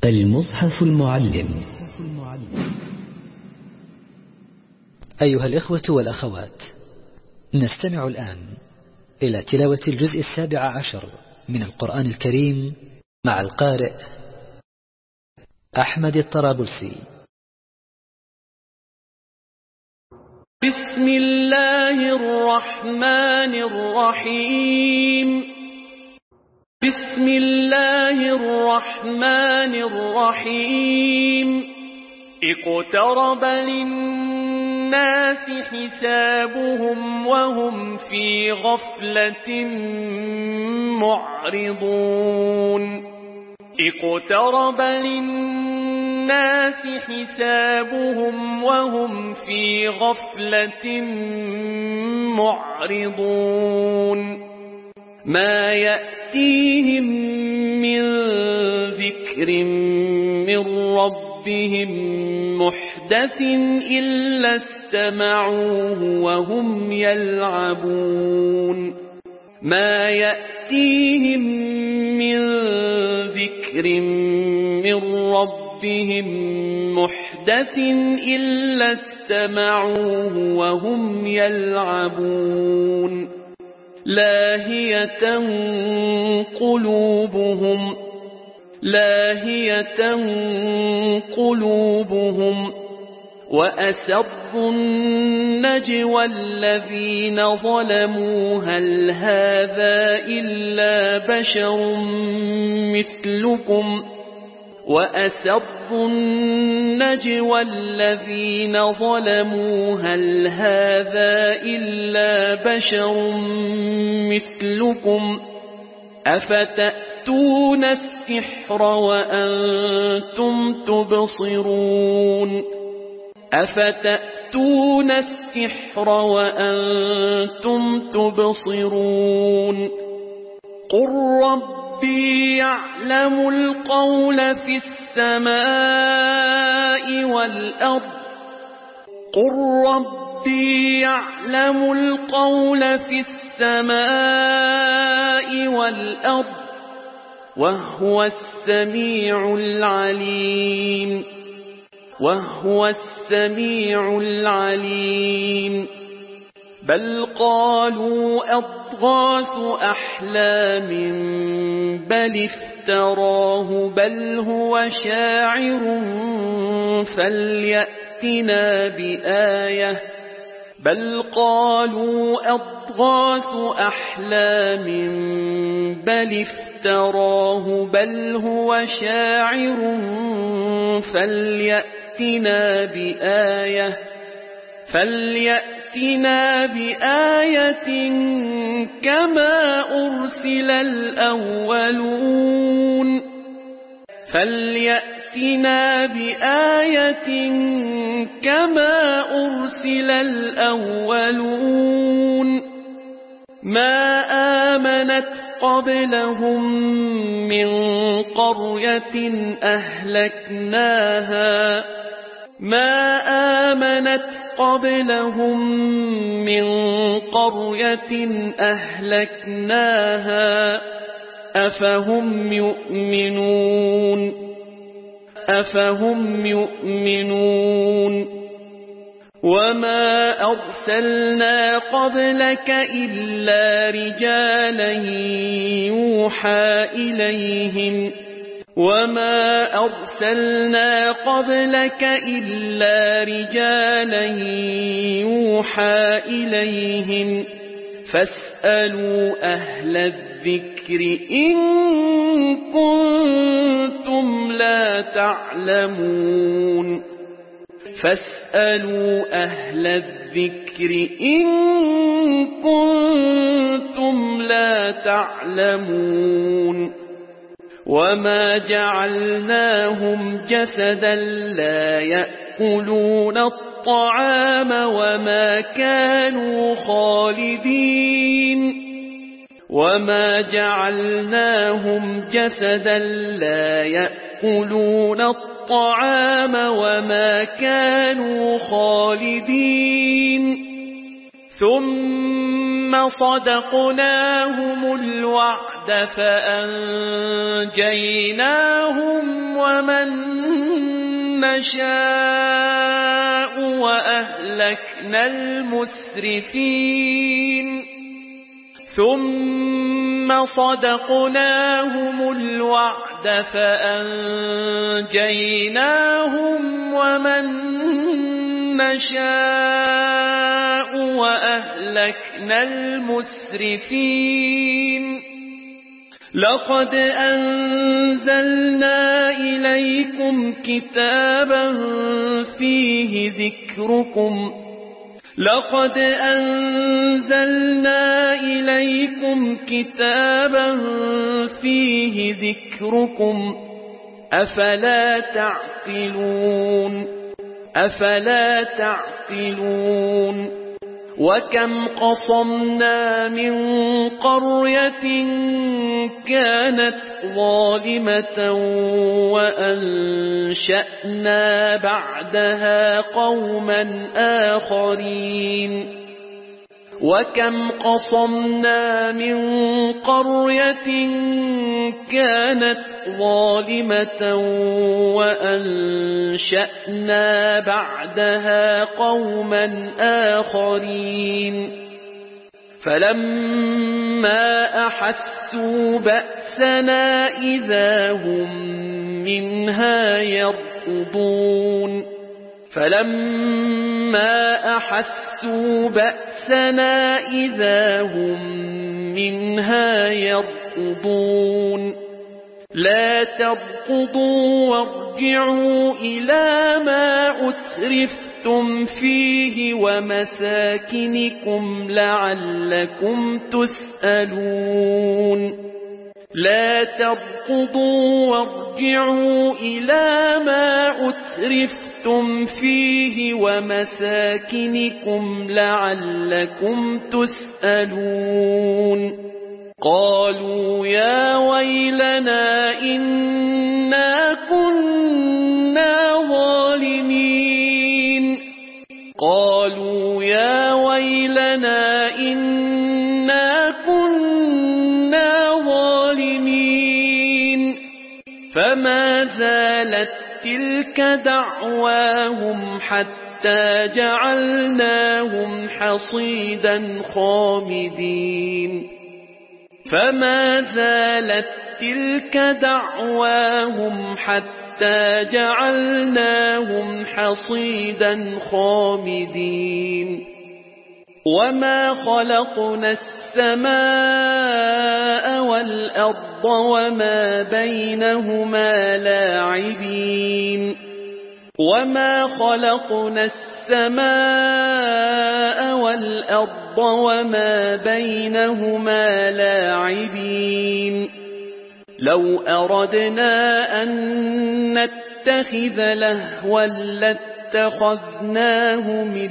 المصحف المعلم. أيها الإخوة والأخوات، نستمع الآن إلى تلاوة الجزء 17 من القرآن الكريم مع القارئ أحمد الطرابلسي. بسم الله الرحمن الرحيم. بسم الله الرحمن الرحيم. اقترب للناس حسابهم وهم في غفلة معرضون. اقترب للناس حسابهم وهم في غفلة معرضون. ما يأتيهم من ذكر من ربهم محدث إلا استمعوه وهم يلعبون. ما يأتيهم من ذكر من ربهم محدث إلا استمعوه وهم يلعبون. لاهية قلوبهم وأسروا النجوى الذين ظلموا هل هذا إلا بشر مثلكم. وأسروا النجوى الذين ظلموا هل هذا إلا بشر مثلكم. أفتأتون السحر وأنتم تبصرون. أفتأتون السحر وأنتم تبصرون. قل ربي يعلم القول في السماء والأرض. قل ربي يعلم القول في السماء والأرض وهو السميع العليم. بل قالوا أضغاث أحلام بل افتراه بل هو شاعر فليأتنا بآية. بل قالوا أضغاث أحلام بل افتراه بل هو شاعر فليأتنا بآية كما أرسل الأولون. فليأتنا بآية كما أرسل الأولون. ما آمنت قبلهم من قرية أهلكناها. ما آمنت قبلهم من قرية أهلكناها أفهم يؤمنون. وما أرسلنا قبلك إلا رجالا يوحى إليهم. وما أرسلنا قبلك إلا رجالا يوحى إليهم. فاسألوا أهل الذكر إن كنتم لا تعلمون. فاسألوا أهل الذكر إن كنتم لا تعلمون. وما جعلناهم جسدا لا يأكلون الطعام وما كانوا خالدين. وما جعلناهم جسدا لا يأكلون الطعام وما كانوا خالدين. ثم صدقناهم الوعد فأنجيناهم ومن نشاء وأهلكنا المسرفين ثم صدقناهم الوعد فأنجيناهم ومن نشاء وأهلكنا المسرفين لقد أنزلنا إليكم كتابا فيه ذكركم أفلا تعقلون وكم قصمنا من قرية كانت ظالمة وأنشأنا بعدها قوما آخرين فلما أحسوا بأسنا إذا هم منها يركضون لا تركضوا وارجعوا إلى ما أترفتم فيه ومساكنكم لعلكم تسألون قالوا يا ويلنا إنا كنا ظالمين فما زالت تلك دعواهم حتى جعلناهم حصيدا خامدين وما خلقنا السماء والأرض وما بينهما لاعبين لو أردنا أن نتخذ لهوا لاتخذناه من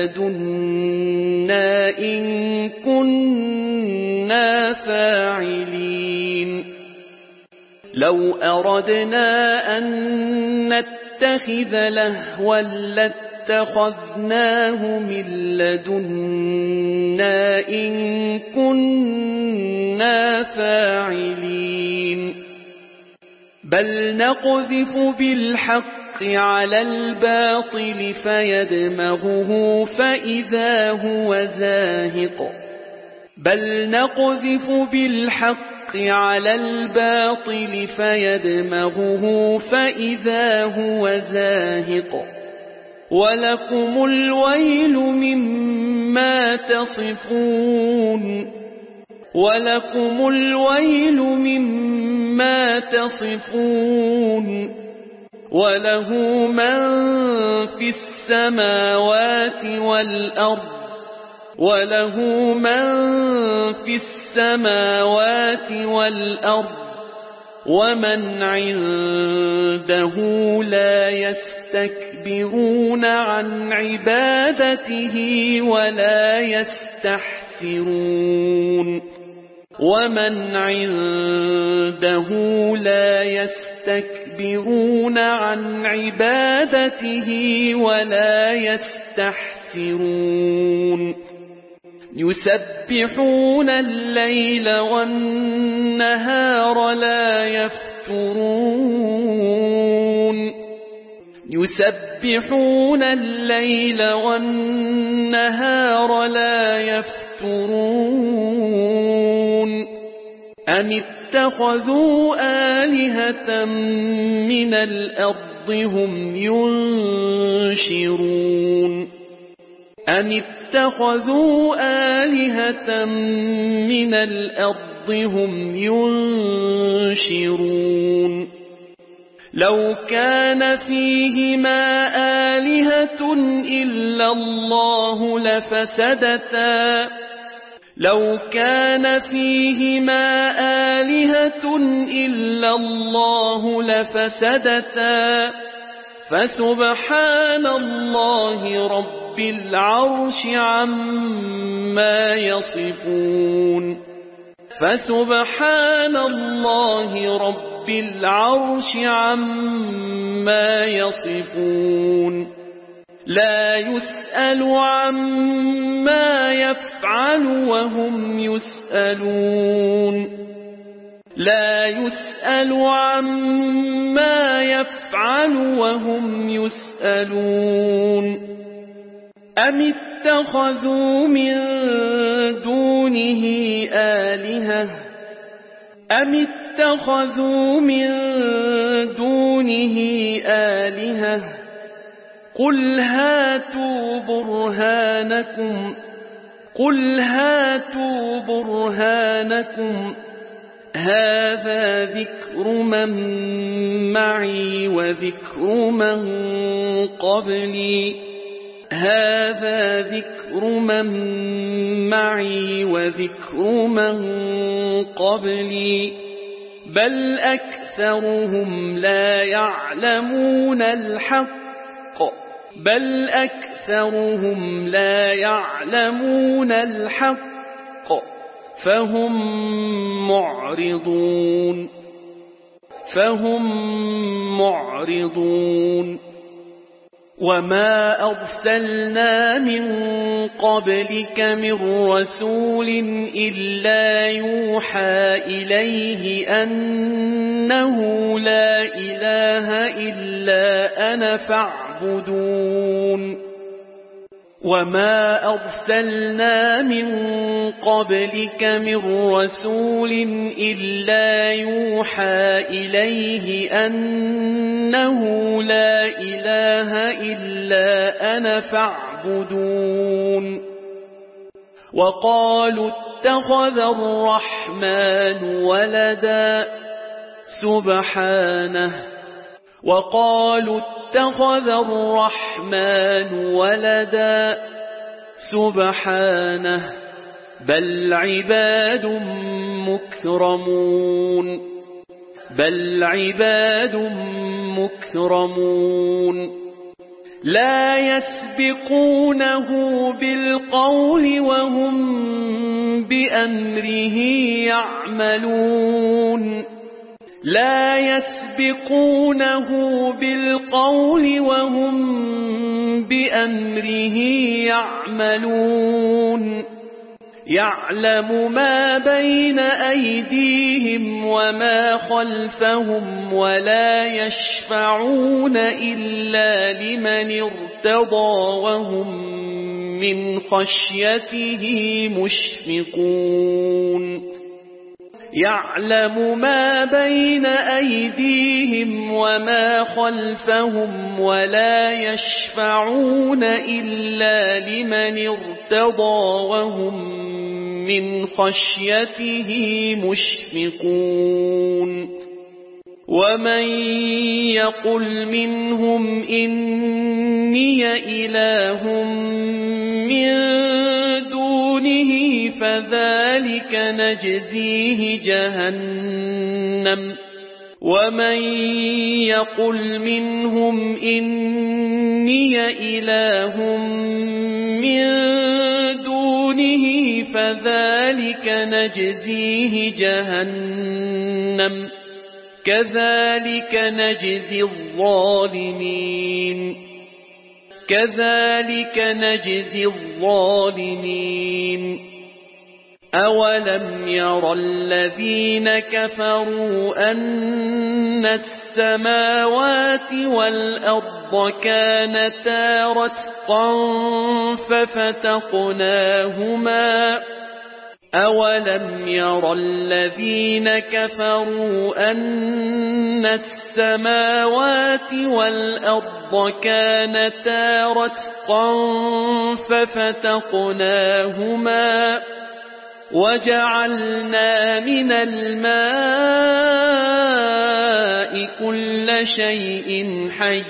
لدنا إن كنا فاعلين بل نقذف بالحق على الباطل فيدمغه فإذا هو زاهق ولكم الويل مما تصفون وله من في السماوات والأرض ومن عنده لا يستكبرون عن عبادته ولا يستحسرون يسبحون الليل والنهار لا يفترون يسبحون الليل والنهار لا يفترون أم اتخذوا آلهة من الأرض هم ينشرون أم اتخذوا آلهة من الأرض هم ينشرون لو كان فيهما آلهة إلا الله لفسدتا لو كان فيهما آلهة إلا الله لفسدتا فسبحان الله رب العرش عما يصفون فسبحان الله رب العرش عما يصفون لا يسأل عما يفعل وهم يسألون لا يسأل عما يفعل وهم يسألون أم اتخذوا من دونه آلهة أم اتخذوا من دونه آلهة قل هاتوا برهانكم هذا ذكر من معي وذكر من قبلي هذا ذكر من معي وذكر من قبلي بل أكثرهم لا يعلمون الحق بل أكثرهم لا يعلمون الحق فهم معرضون وما أرسلنا من قبلك من رسول إلا يوحى إليه أنه لا إله إلا أنا فاعبدون وما أرسلنا من قبلك من رسول إلا يوحى إليه أنه لا إله إلا أنا فاعبدون وقالوا اتخذ الرحمن ولدا سبحانه وقالوا اتخذ الرحمن ولدا سبحانه بل عباد مكرمون لا يسبقونه بالقول وهم بأمره يعملون لا يسبقونه بالقول وهم بأمره يعملون يعلم ما بين أيديهم وما خلفهم ولا يشفعون إلا لمن ارتضى وهم من خشيته مشفقون يعلم ما بين أيديهم وما خلفهم ولا يشفعون إلا لمن ارتضى وهم من خشيته مشفقون ومن يقل منهم إني إله من دونه فذلك نجزيه جهنم ومن يقل منهم إني إله من دونه فذلك نجزيه جهنم كذلك نجزي الظالمين أولم ير الذين كفروا أن السماوات والأرض كانتا رتقا ففتقناهما أولم ير الذين كفروا أن السماوات والأرض كانتا رتقا ففتقناهما وجعلنا من الماء كل شيء حي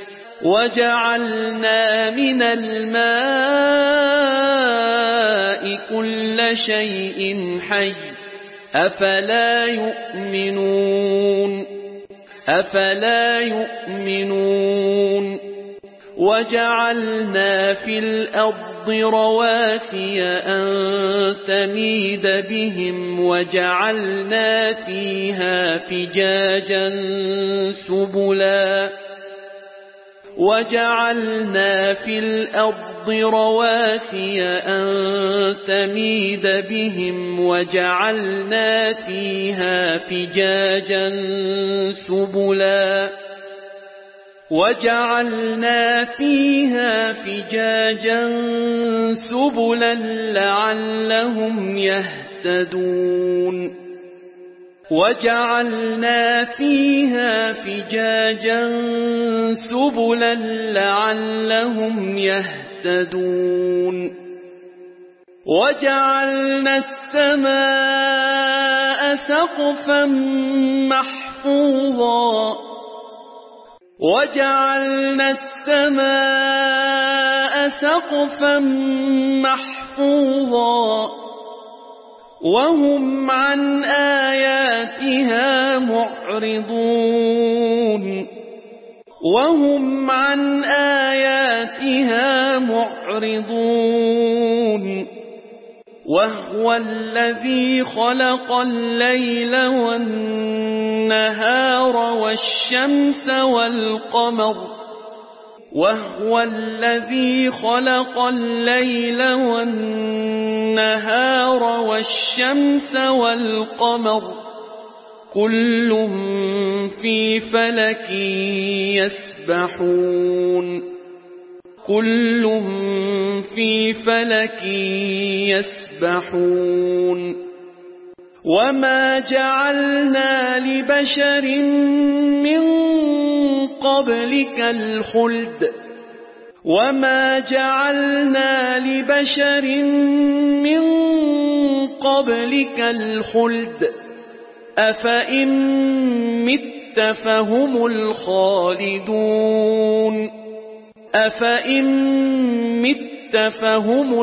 وجعلنا من الماء كل شيء حي أفلا يؤمنون وجعلنا في الأرض رواسي أن تميد بهم وجعلنا فيها فجاجا سبلا وجعلنا في الأرض رواسي أن تميد بهم وجعلنا فيها فجاجا سبلا وجعلنا فيها فجاجا سبلا لعلهم يهتدون وجعلنا فيها فجاجا سبلا لعلهم يهتدون وجعلنا السماء سقفا محفوظا وجعلنا السماء سقفا محفوظا وهم عن آياتها معرضون وهو الذي خلق الليل والنهار والشمس والقمر وهو الذي خلق الليل والنهار والشمس والقمر كل في فلك يسبحون وما جعلنا لبشر من قبلك الخلد أفإن مت فهم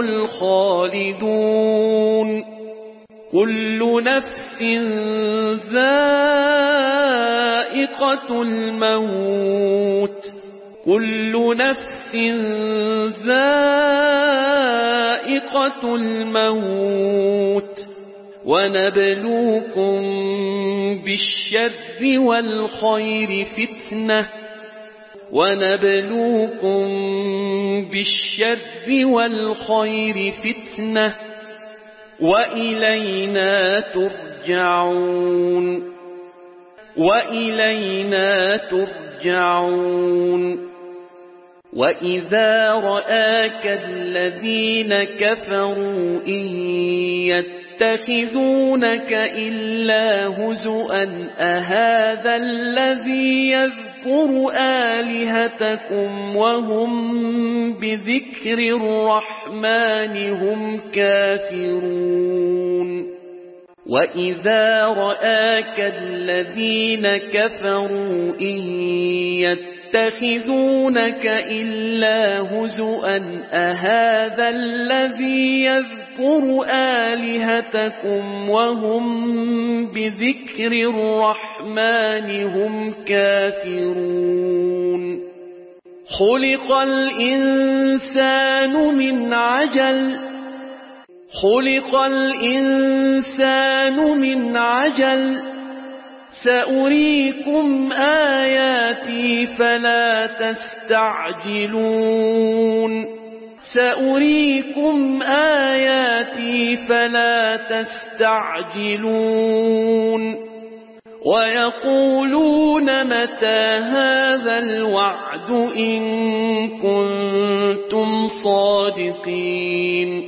الخالدون كل نفس ذائقة الموت ونبلوكم بالشر والخير فتنة وإلينا ترجعون وإذا رآك الذين كفروا إن يتخذونك إلا هزؤا أهذا الذي يذكر آلهتكم وهم بذكر الرحمن هم كافرون وإذا رآك الذين كفروا إن يتخذونك إلا هزؤا أهذا الذي يذكر آلهتكم وهم بذكر الرحمن هم كافرون خلق الإنسان من عجل سأريكم آياتي فلا تستعجلون سأريكم آياتي فلا تستعجلون ويقولون متى هذا الوعد إن كنتم صادقين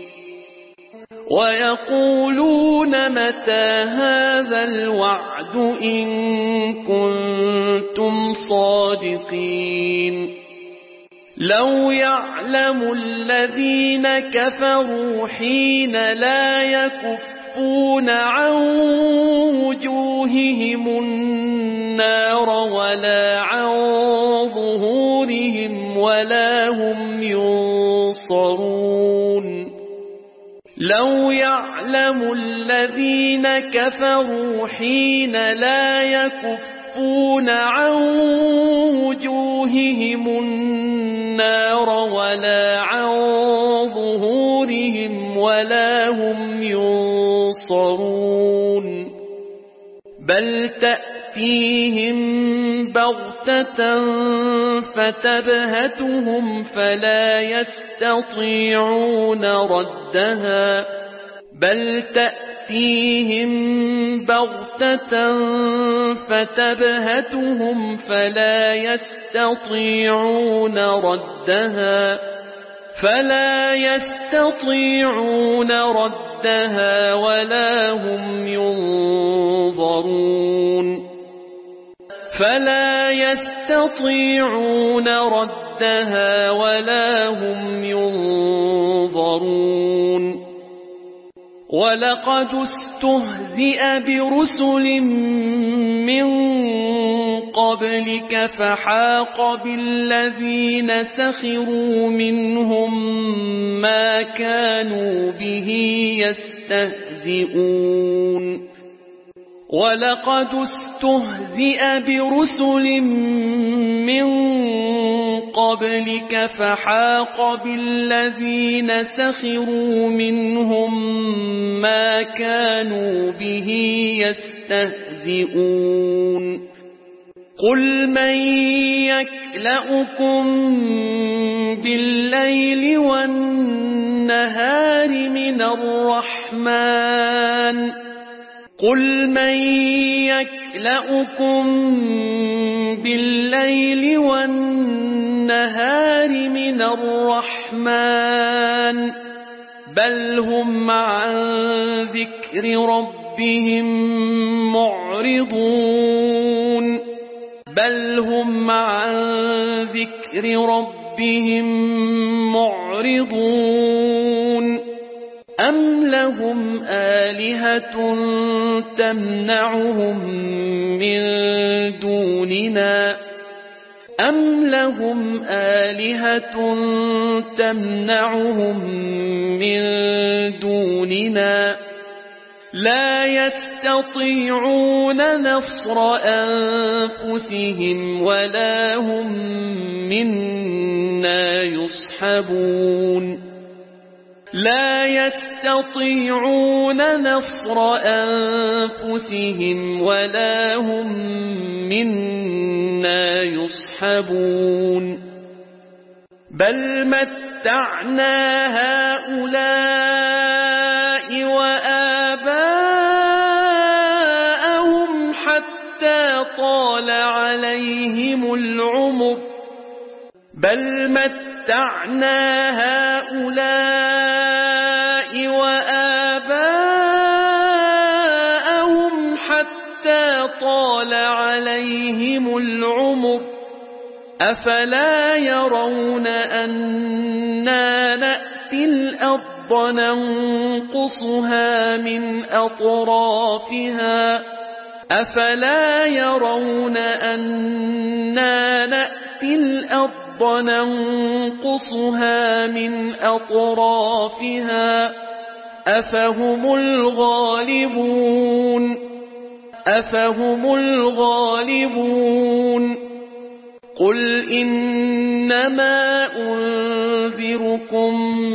ويقولون متى هذا الوعد إن كنتم صادقين لو يعلم الذين كفروا حين لا يكفون عن وجوههم النار ولا عن ظهورهم ولا هم ينصرون لو يعلم الذين كفروا حين لا يكفون عن وجوههم النار ولا عن ظهورهم ولا هم ينصرون بل تأتيهم بغتة فتبهتهم فلا يستطيعون ردها بل تأتيهم بغتة فتبهتهم فلا يستطيعون ردها ولا هم ينظرون ولقد استهزئ برسل من قبلك فحاق بالذين سخروا منهم ما كانوا به يستهزئون ولقد استهزئ برسل من قبلك فحاق بالذين سخروا منهم ما كانوا به يستهزئون قل من يكلؤكم بالليل والنهار من الرحمن قل من يكلؤكم بالليل والنهار من الرحمن بل هم عن ذكر ربهم معرضون أم لهم آلهة تمنعهم من دوننا لا يستطيعون نصر أنفسهم ولا هم منا يصحبون بل متعنا هؤلاء وآباءهم حتى طال عليهم العمر أفلا يرون أنا نأتي الأرض ننقصها من أطرافها أفهم الغالبون قل إنما أنذركم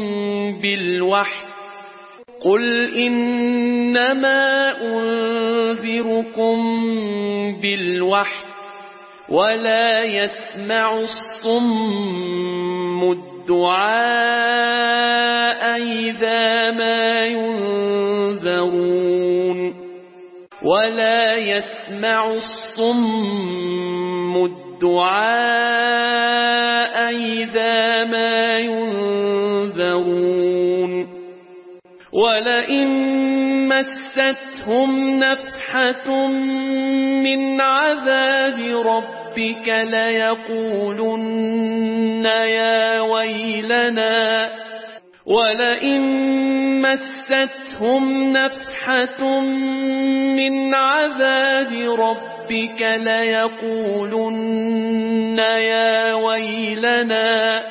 بالوحي ولا يسمع الصم الدعاء إذا ما ينذرون ولا يسمع الصم الدعاء إذا ما ينذرون ولئن مستهم نفحة من عذاب ربك ليقولن يا ويلنا ولئن مستهم نفحة من عذاب ربك ليقولن يا ويلنا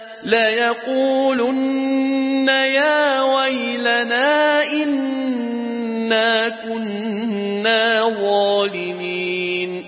إنا كنا ظالمين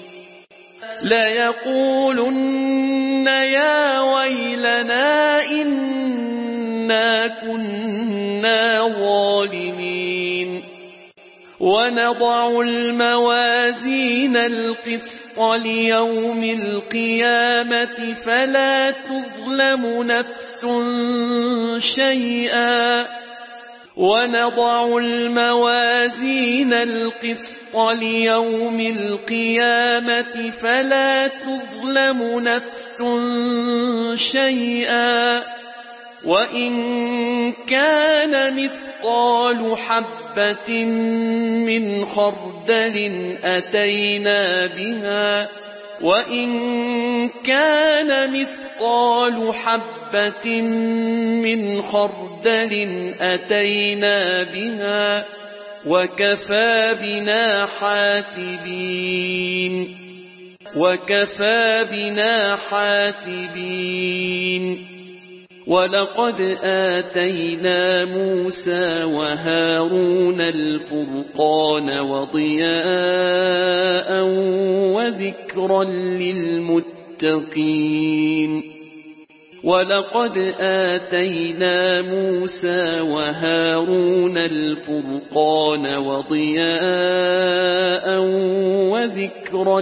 ليقولن يا ويلنا إنا كنا ظالمين ونضع الموازين القسط ليوم القيامة فلا تظلم نفس شيئا ونضع الموازين القسط ليوم القيامة فلا تظلم نفس شيئا وإن كان مثقال حبة من خردل أتينا بها وإن كان مثقال حبة من خردل أتينا بها وكفى بنا حاسبين ولقد آتينا موسى وهارون الفرقان وضياء وذكرا للمتقين ولقد آتينا موسى وهارون الفرقان وضياء وذكرا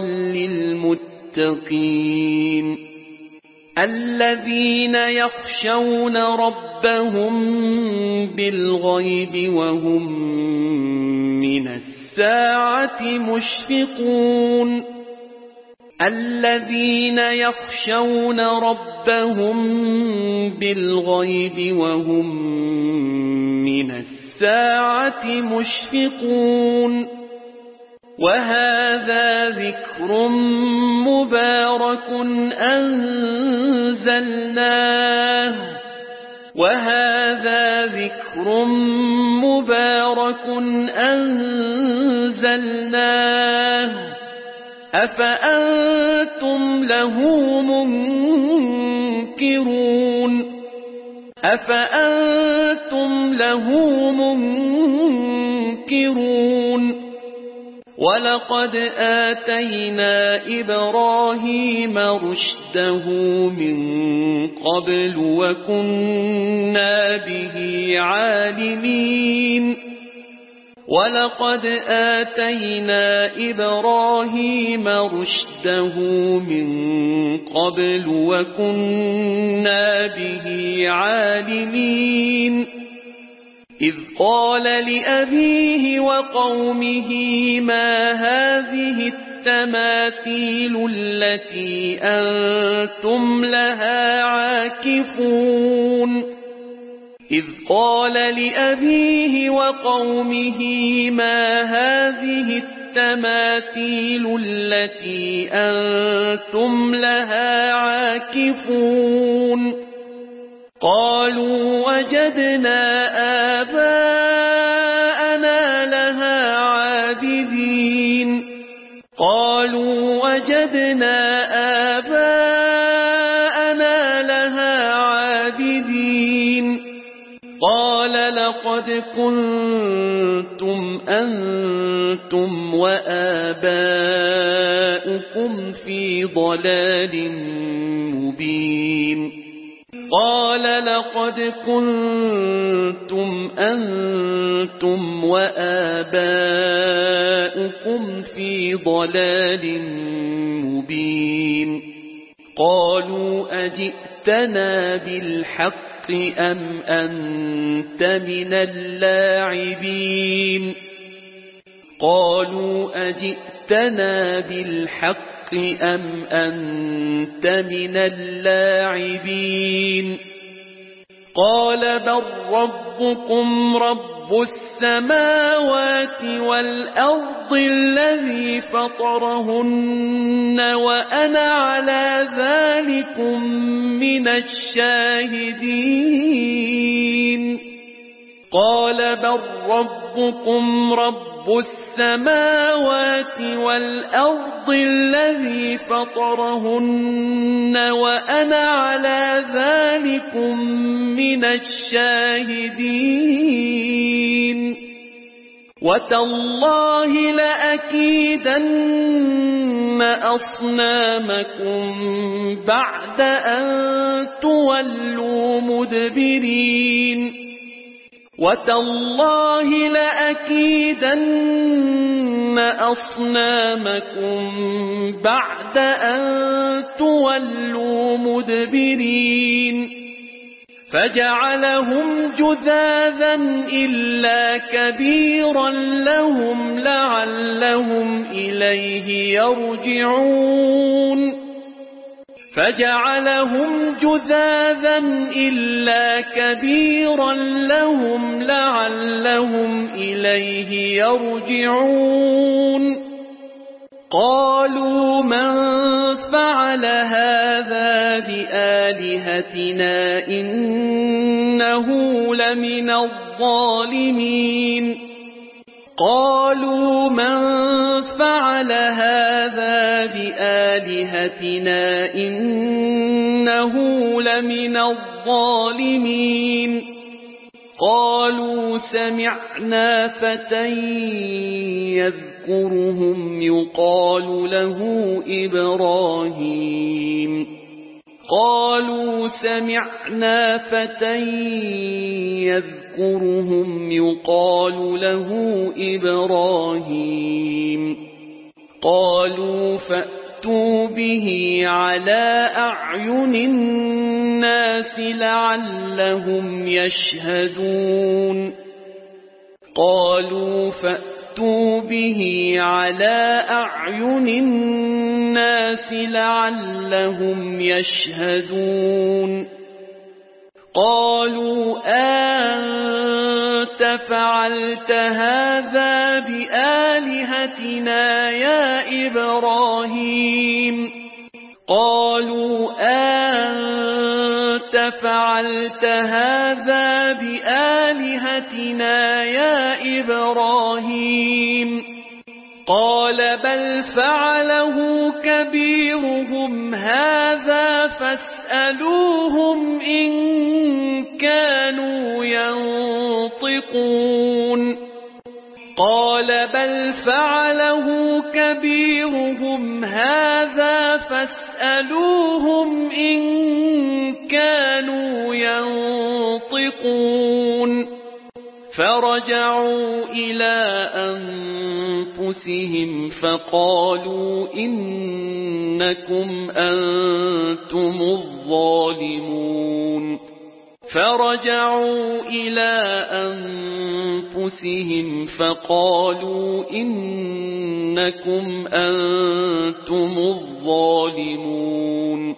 للمتقين الذين يخشون ربهم بالغيب وهم من الساعة مشفقون الذين يخشون ربهم بالغيب وهم من الساعة مشفقون وهذا ذكر مبارك أنزلناه أفأنتم له منكرون ولقد آتينا إبراهيم رشده من قبل وكنا به عالمين ولقد آتينا إبراهيم رشده من قبل وكنا به عالمين إذ قال لأبيه وقومه ما هذه التماثيل التي أنتم لها عاكفون إذ قال لأبيه وقومه ما هذه التماثيل التي أنتم لها عاكفون قالوا وجدنا آباءنا لها عابدين قال لقد كنتم أنتم وآباؤكم في ضلال مبين قالوا أجئتنا بالحق أم أنت من اللاعبين قالوا أجئتنا بالحق أم أنت من اللاعبين قال بل ربكم رب السماوات والأرض الذي فطرهن وأنا على ذلكم من الشاهدين قال بل ربكم رب السماوات والأرض الذي فطرهن وأنا على ذلكم من الشاهدين وتالله لأكيدن أصنامكم بعد أن تولوا مدبرين وتالله لأكيدن أصنامكم بعد أن تولوا مدبرين فجعلهم جذاذا إلا كبيرا لهم لعلهم إليه يرجعون فجعلهم جذاذا إلا كبيرا لهم لعلهم إليه يرجعون قالوا من فعل هذا بآلهتنا إنه لمن الظالمين قالوا من فعل هذا بآلهتنا إنه لمن الظالمين قالوا سمعنا فتى يذكرهم يقال له إبراهيم قالوا سمعنا فتى يذكرهم يقال له إبراهيم قالوا فأتوا به على أعين الناس لعلهم يشهدون قالوا فأتوا به على أعين الناس لعلهم يشهدون قالوا أنت فعلت هذا بآلهتنا يا إبراهيم قالوا أنت فعلت هذا بآلهتنا يا إبراهيم قال بل فعله كبيرهم هذا فاسألوهم إن كانوا ينطقون قال بل فعله كبيرهم هذا فاسألوهم إن كانوا ينطقون فرجعوا إلى أنفسهم فقالوا إنكم أنتم الظالمون فرجعوا إلى أنفسهم فقالوا إنكم أنتم الظالمون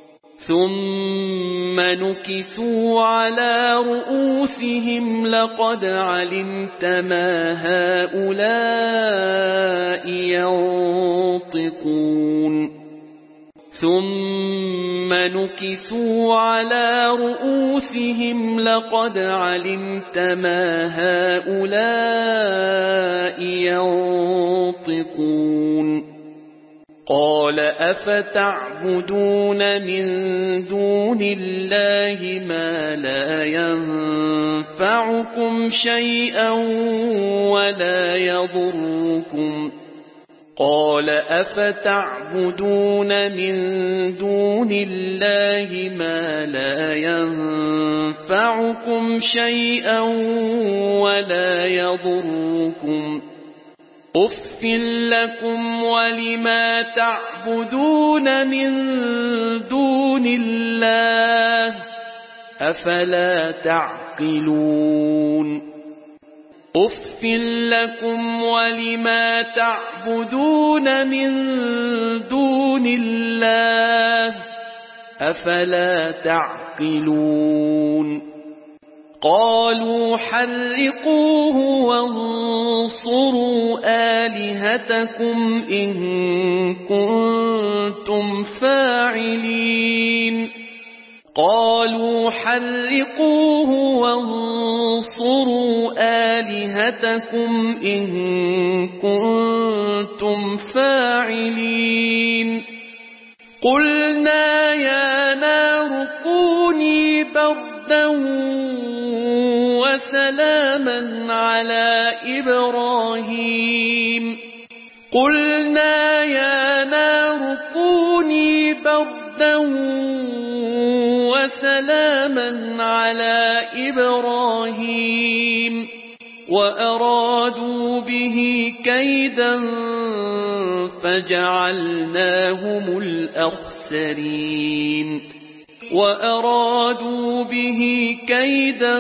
ثم نكسوا على رؤوسهم لقد علمت ما هؤلاء ينطقون ثم نكسوا على رؤوسهم لقد علمت ما هؤلاء ينطقون قال أفتعبدون من دون الله ما لا ينفعكم شيئا ولا يضركم قال أفتعبدون من دون الله ما لا ينفعكم شيئا ولا يضركم أف لكم ولما تعبدون من دون الله أفلا تعقلون أف لكم ولما تعبدون من دون الله أفلا تعقلون قالوا حرقوه وانصروا آلهتكم إن كنتم فاعلين قالوا حرقوه وانصروا آلهتكم إن كنتم فاعلين قلنا يا نار كوني بردا وسلاما على إبراهيم قلنا يا نار كوني بردا وسلاما على إبراهيم وأرادوا به كيدا فجعلناهم الأخسرين وأرادوا به كيدا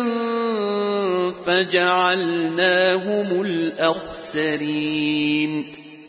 فجعلناهم الأخسرين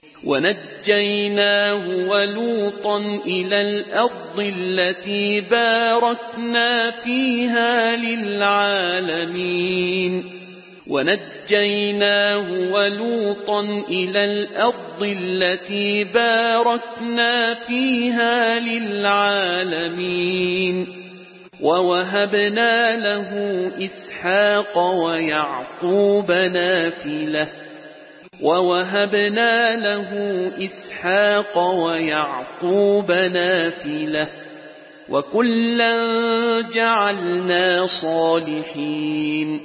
ونجيناه ولوطا إلى الأرض التي باركنا فيها للعالمين ونجيناه ولوطا إلى الأرض التي باركنا فيها للعالمين ووهبنا له إسحاق ويعقوب نافلة ووهبنا له إسحاق ويعقوب نافلة وكلا جعلنا صالحين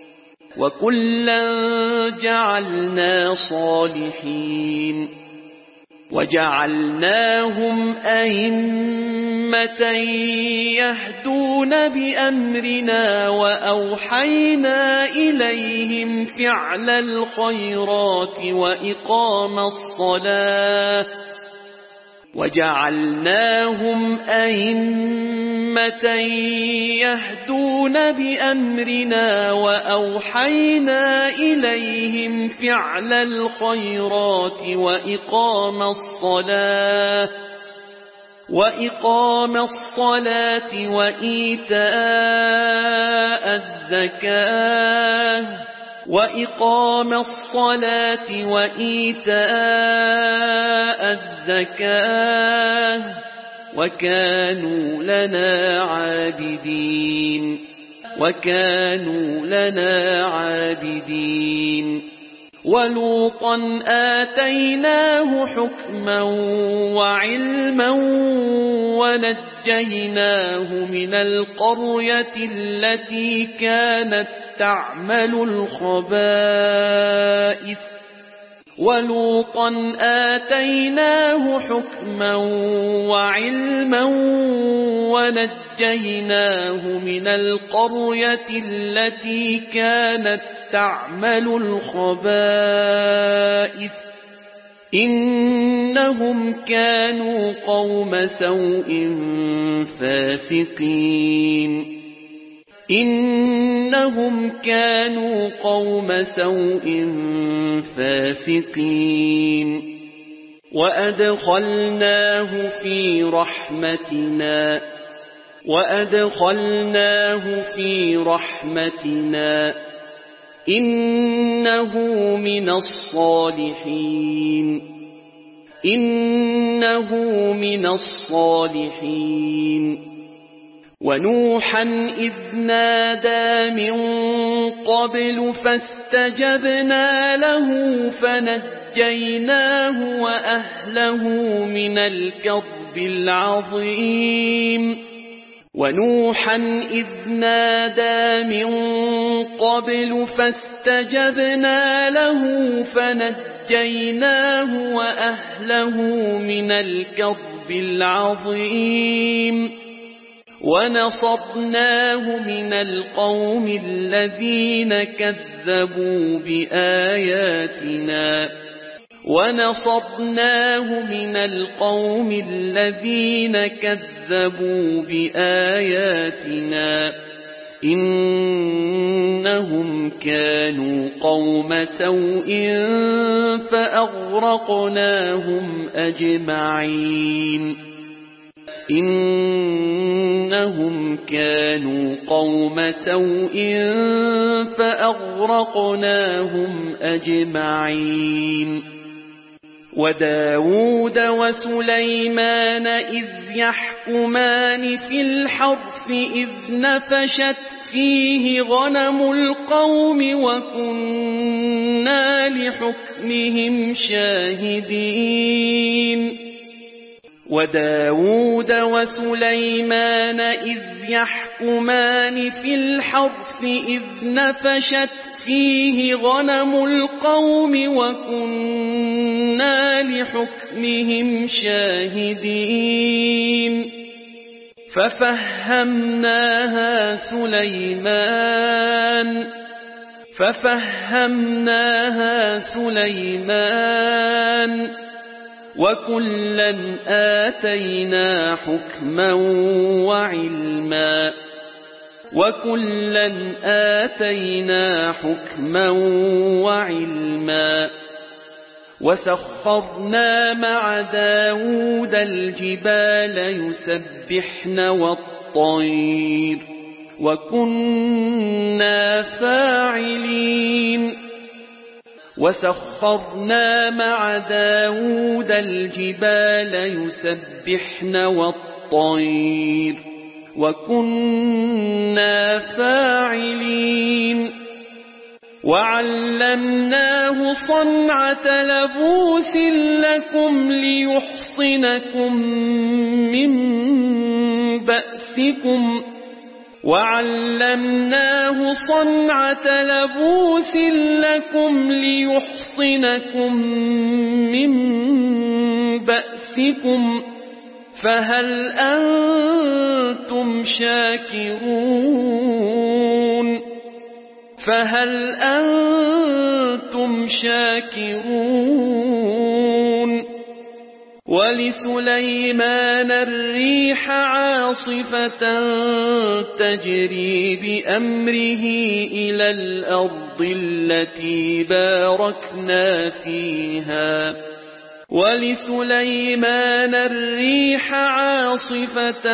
وجعلناهم أئمة يهدون بأمرنا وأوحينا إليهم فعل الخيرات وإقام الصلاة وجعلناهم أئمة يهدون بأمرنا وأوحينا إليهم فعل الخيرات وإقام الصلاة وإيتاء الزكاة وكانوا لنا عابدين ولوطا آتيناه حكما وعلما ونجيناه من القرية التي كانت تعمل الخبائث ونجيناه من القرية التي كانت تعمل الخبائث إنهم كانوا قوم سوء فاسقين وأدخلناه في رحمتنا إنه من الصالحين ونوحا إذ نادى من قبل فاستجبنا له فنجيناه وأهله من الكرب العظيم ونصرناه من القوم الذين كذبوا بآياتنا ونصرناه من القوم الذين كذبوا بآياتنا إنهم كانوا قوم سوء فأغرقناهم أجمعين إنهم كانوا قوم سوء فأغرقناهم أجمعين وداود وسليمان إذ يحكمان في الحرث إذ نفشت فيه غنم القوم وكنا لحكمهم شاهدين وداود وسليمان إذ يحكمان في الحرث إذ نفشت فيه غنم القوم وكنا لحكمهم شاهدين ففهمناها سليمان وكلا آتينا حكما وعلما وسخرنا مع داود الجبال يسبحن والطير وكنا فاعلين وسخرنا مع داود الجبال يسبحن والطير وكنا فاعلين وعلمناه صنعة لبوس لكم ليحصنكم من بأسكم فهل أنتم شاكرون ولسليمان الريح عاصفة تجري بأمره إلى الأرض التي باركنا فيها ولسليمان الريح عاصفة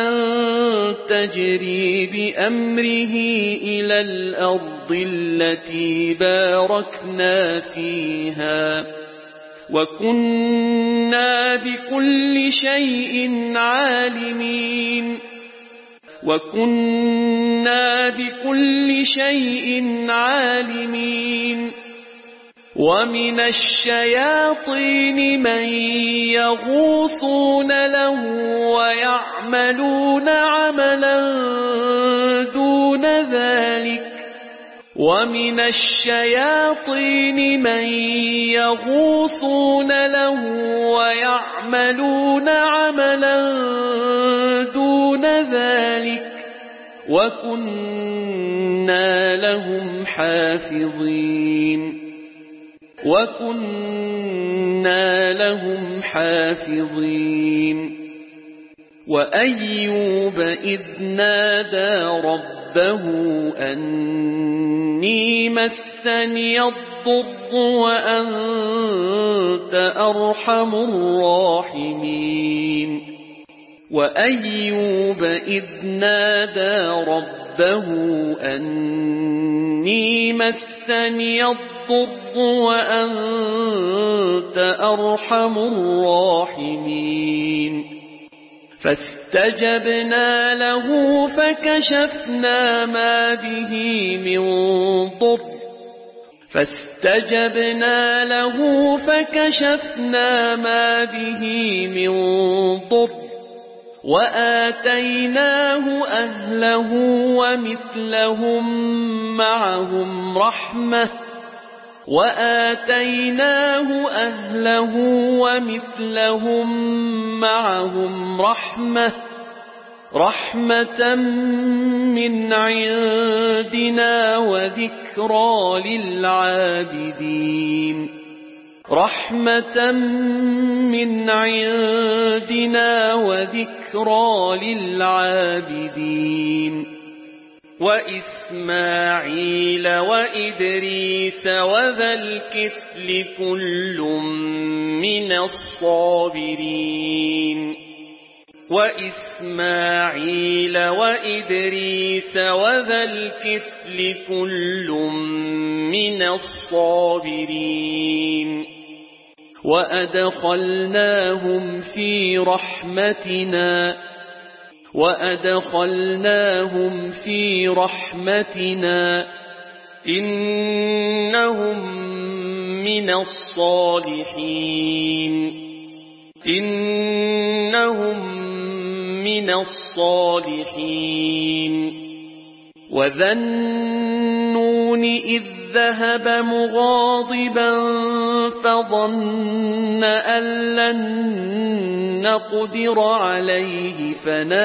تجري بأمره إلى الأرض التي باركنا فيها وكنا بكل شيء عالمين ومن الشياطين من يغوصون له ويعملون عملا دون ذلك وكنا لهم حافظين وأيوب إذ نادى ربه أني مسني الضر وأنت أرحم الراحمين فاستجبنا له فكشفنا ما به من ضر وآتيناه أهله ومثلهم معهم رحمة من عندنا وذكرى للعابدين رحمة من عندنا وذكرى للعابدين وإسماعيل وإدريس وذا الكفل كل من الصابرين وإسماعيل وإدريس وذا الكفل كل من الصابرين وأدخلناهم في رحمتنا إنهم من الصالحين وذا النون إذ ذهب مغاضبا فظن أن لن نقدر عليه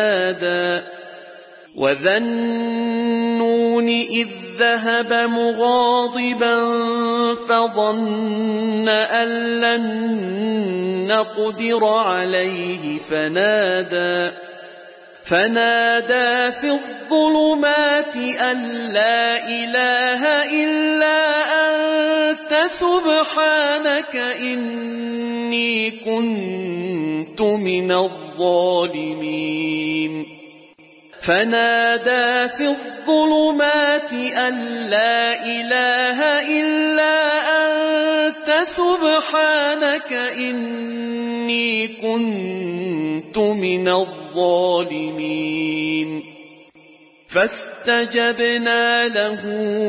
فنادى في الظلمات أن لا إله إلا أنت سبحانك إني كنت من الظالمين فاستجبنا له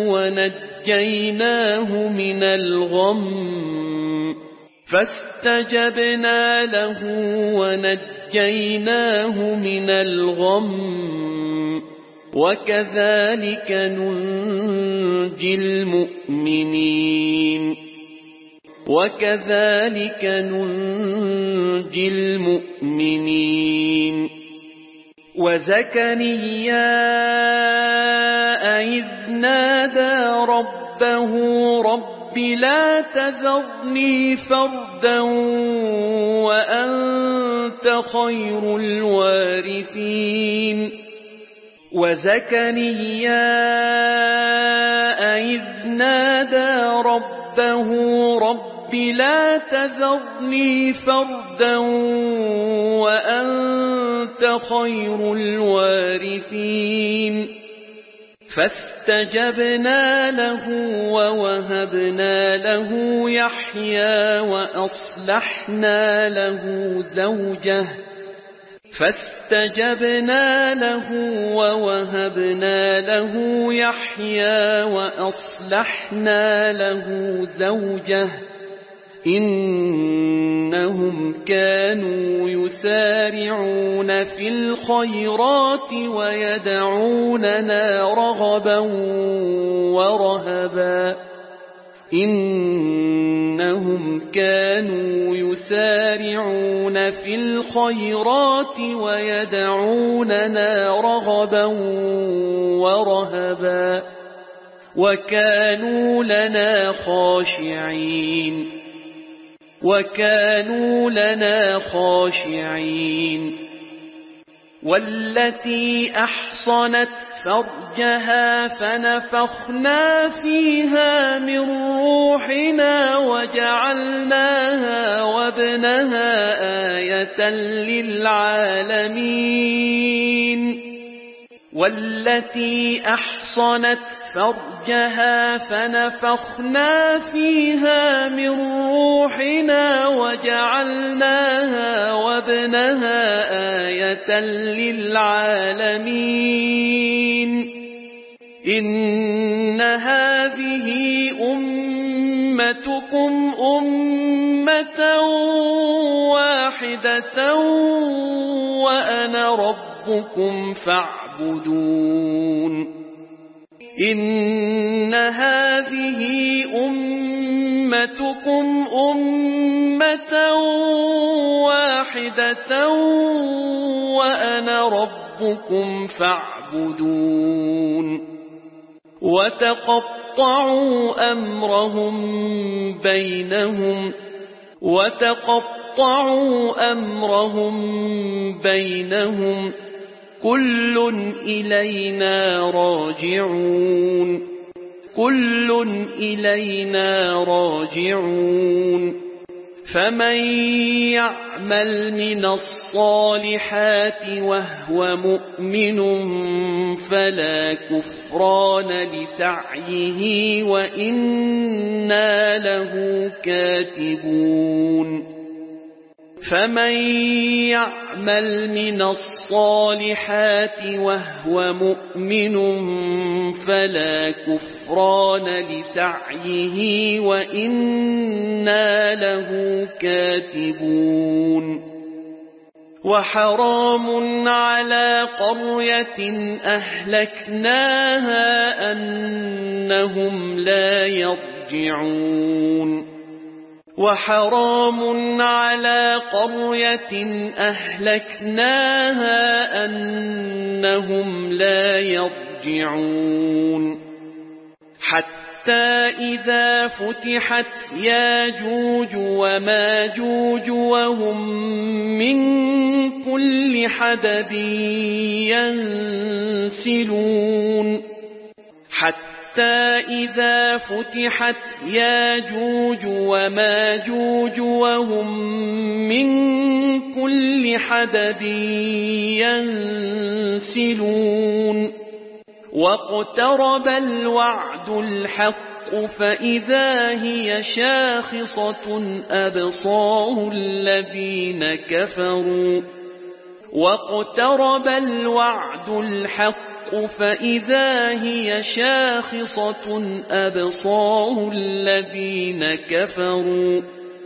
ونجيناه من الغم وكذلك ننجي المؤمنين وزكريا إذ نادى ربه رب لا تذرني فردا وأنت خير الوارثين فاستجبنا له ووهبنا له يحيى وأصلحنا له زوجه إنهم كانوا يسارعون في الخيرات ويدعوننا رغبا ورهبا وكانوا لنا خاشعين والتي أحصنت فرجها فنفخنا فيها من روحنا وجعلناها وابنها آية للعالمين إن هذه أمتكم أمة واحدة وأنا ربكم فاعبدون إن هذه أمتكم أمة واحدة وأنا ربكم فاعبدون وتقطعوا أمرهم بينهم وتقطعوا أمرهم بينهم كل إلينا راجعون فمن يعمل من الصالحات وهو مؤمن فلا كفران لسعيه وإنا له كاتبون فمن يعمل من الصالحات وهو مؤمن فلا كفران لسعيه وإنا له كاتبون وحرام على قرية أهلكناها أنهم لا يرجعون وحرام على قرية أهلكناها أنهم لا يرجعون حتى إذا فتحت ياجوج وماجوج وهم من كل حدب ينسلون حتى إذا فتحت ياجوج وماجوج وهم من كل حدب ينسلون واقترب الوعد الحق فإذا هي شاخصة أبصار الذين كفروا واقترب الوعد الحق فإذا هي شاخصة أبصار الذين كفروا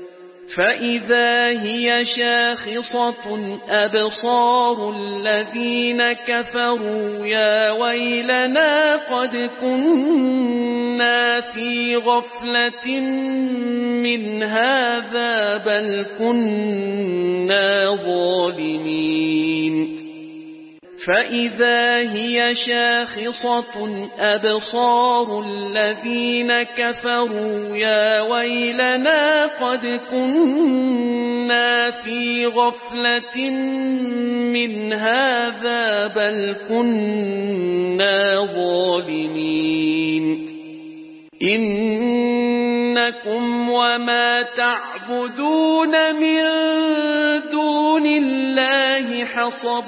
يا ويلنا قد كنا في غفلة من هذا بل كنا ظالمين فإذا هي شاخصة أبصار الذين كفروا يا ويلنا قد كنا في غفلة من هذا بل كنا ظالمين إنكم وما تعبدون من دون الله حصب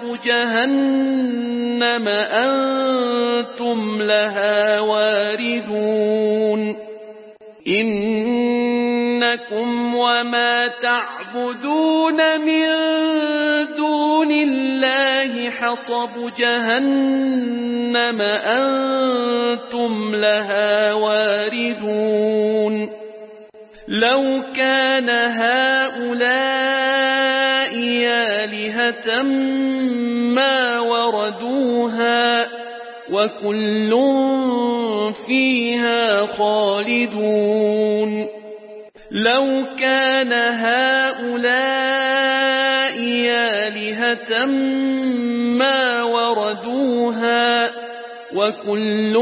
جهنم أنتم لها واردون إنكم وما تعبدون من دون الله حصب جهنم أنتم لها واردون لو كان هؤلاء آلهة ما وردوها وكل فيها خالدون لو كان هؤلاء آلهة ما وردوها وكل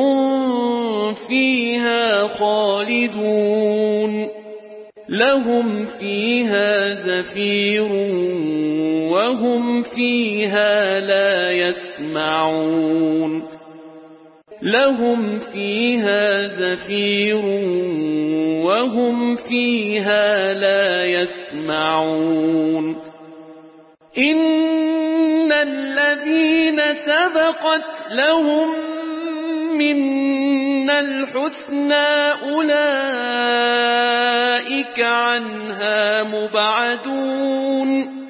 فيها خالدون لهم فيها زفير وهم فيها لا يسمعون لهم فيها زفير وهم فيها لا يسمعون إن الذين سبقت لهم منا الحسنى أولئك عنها مبعدون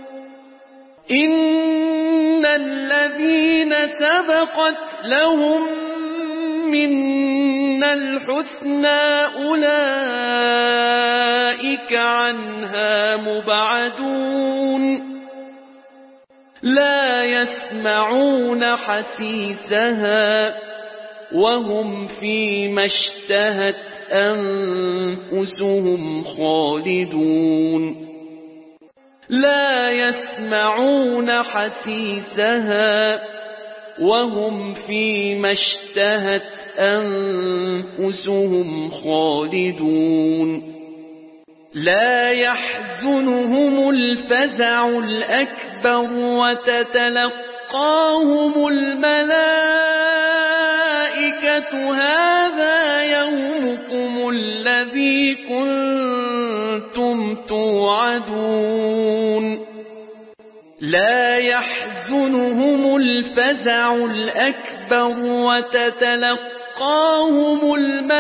إن الذين سبقت لهم منا الحسنى أولئك عنها مبعدون لا يسمعون حسيسها وهم فيما اشتهت أنفسهم خالدون لا يسمعون حسيسها وهم فيما اشتهت أنفسهم خالدون لا يحزنهم الفزع الأكبر وتتلقاهم الملائكة هذا يومكم الذي كنتم توعدون لا يحزنهم الفزع الأكبر وتتلقاهم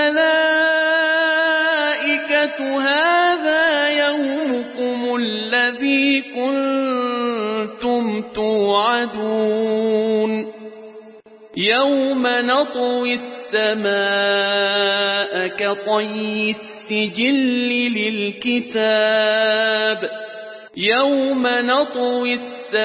الملائكة هذا يومكم الذي كنتم توعدون يوم نطوي السماء كطي السجل للكتاب يوم نطوي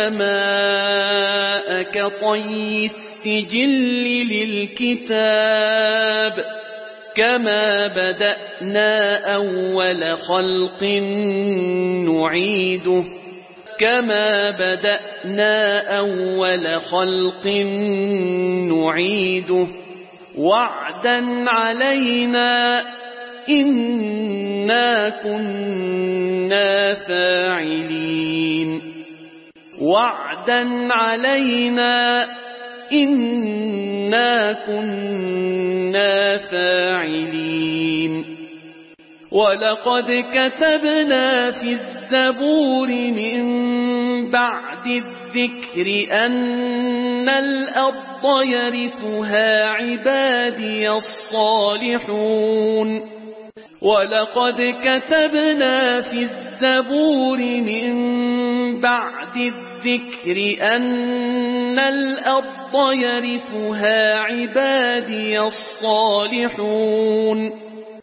السماء كطي السجل للكتاب كما بدأنا أول خلق نعيده كما بدأنا أول خلق نعيده وعدا علينا إنا كنا فاعلين وعدا علينا إنا كنا فاعلين ولقد كتبنا في الزبور من بعد الذكر أن الأرض يرثها عبادي الصالحون ولقد كتبنا في الزبور من بعد الذكر أن الأرض يرثها عبادي الصالحون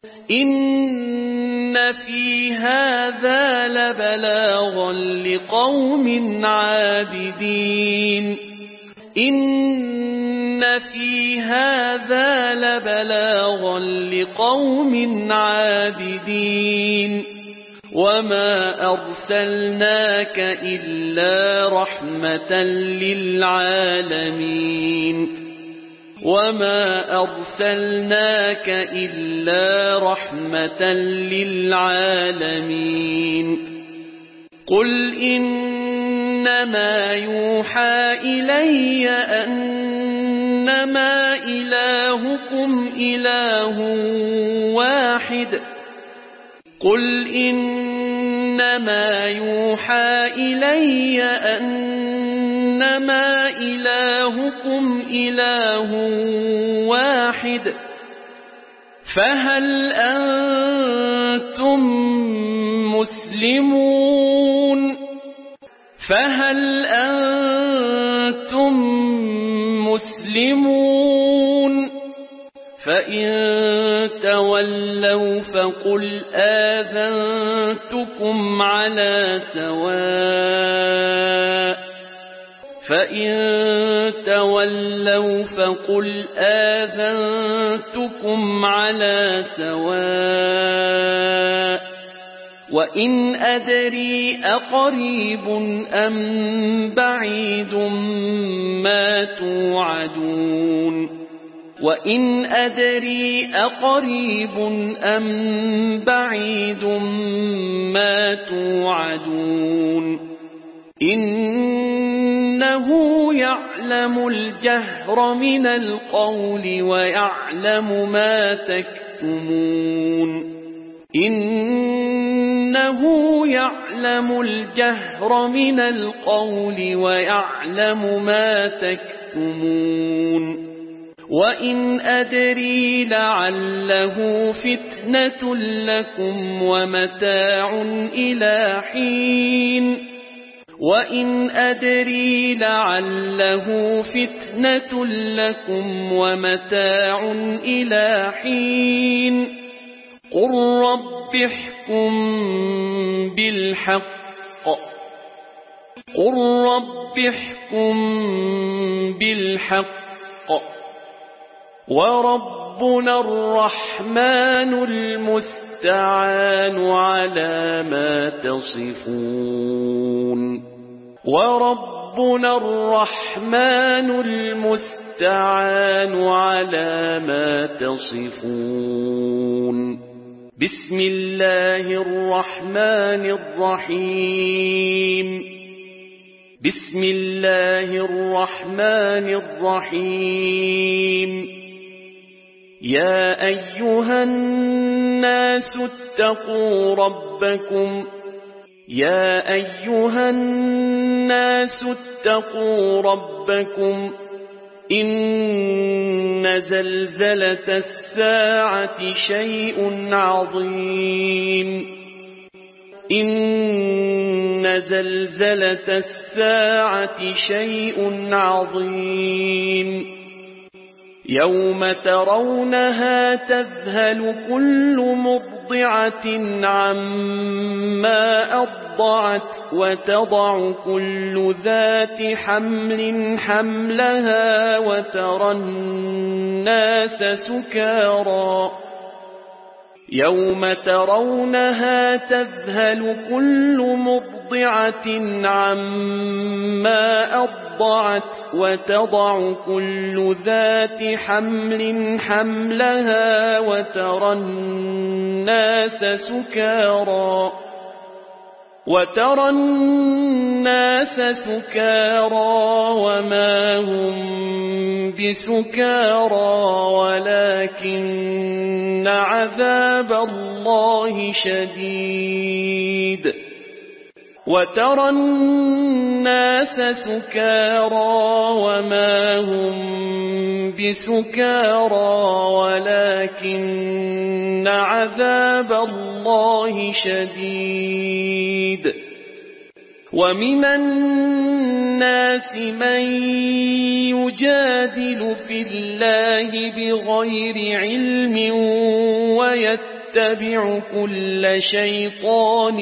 إن في هذا لبلاغا لقوم عابدين إن في هذا لبلاغا لقوم عابدين وما أرسلناك إلا رحمة للعالمين وما أرسلناك إلا رحمة للعالمين قل إنما يوحى إلي أنما إلهكم إله واحد قل إنما يوحى إلي أنما إلهكم إله واحد فهل أنتم مسلمون فهل أنتم مسلمون فإن تولوا فقل آذنتكم على سواء فإن تولوا فقل آذنتكم على سواء وإن أدري أقريب أم بعيد ما توعدون وإن أدري أقريب أم بعيد ما توعدون إنه يعلم الجهر من القول ويعلم ما تكتمون إنه يعلم الجهر من القول ويعلم ما تكتمون وإن أدري لعله فتنة لكم ومتاع إلى حين وإن أدري لعله فتنة لكم ومتاع إلى حين قل رب احكم بالحق قل رب احكم بالحق وربنا الرحمن المستعان على ما تصفون وربنا الرحمن المستعان على ما تصفون بسم الله الرحمن الرحيم بسم الله الرحمن الرحيم يا أيها الناس اتقوا ربكم يا أيها الناس اتقوا ربكم إن زلزلة الساعة شيء عظيم إن زلزلة الساعة شيء عظيم يوم ترونها تذهل كل مرضعة عما أرضعت وتضع كل ذات حمل حملها وترى الناس سكارى يوم ترونها تذهل كل مرضعة عما أرضعت وتضع كل ذات حمل حملها وترى الناس سكارى وما هم بسكارى ولكن عذاب الله شديد وترى الناس سكارى وما هم بسكارى ولكن عذاب الله شديد ومن الناس من يجادل في الله بغير علم ويتبع كل شيطان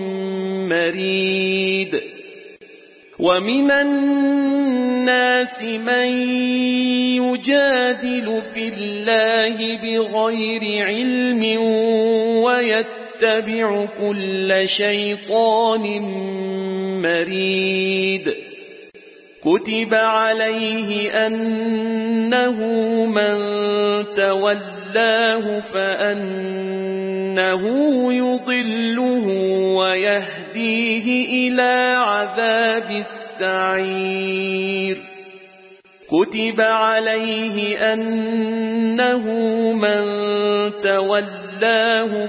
مريد ومن الناس من يجادل في الله بغير علم ويتبع كل شيطان مريد كتب عليه أنه من تولاه فأنه يضله ويهديه إلى عذاب السعير كتب عليه أنه من تولاه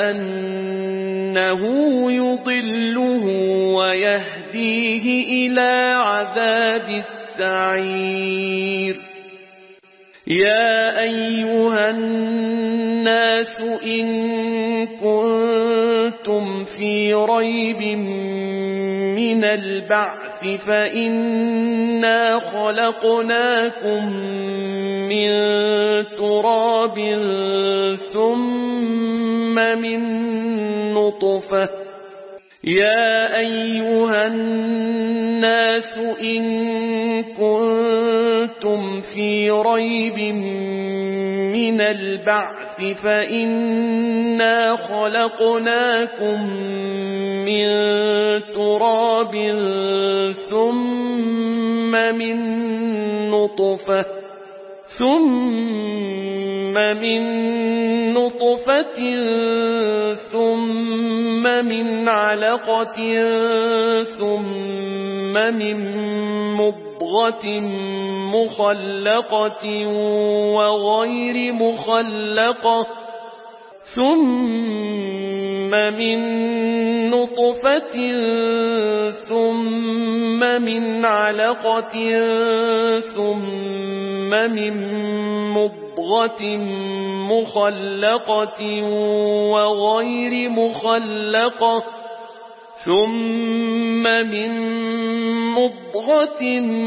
فأنه يضله ويهديه إلى عذاب السعير يا أيها الناس إن كنتم في ريب من البعث فإنا خلقناكم من تراب ثم من نطفة يا أيها الناس إن كنتم في ريب من البعث فإنا خلقناكم من تراب ثم من نطفة ثم من علقة ثم من مضغة مخلقة وغير مخلقة ثم من نطفة ثم من علقة ثم من مضغة مخلقة وغير مخلقة ثم من مضغة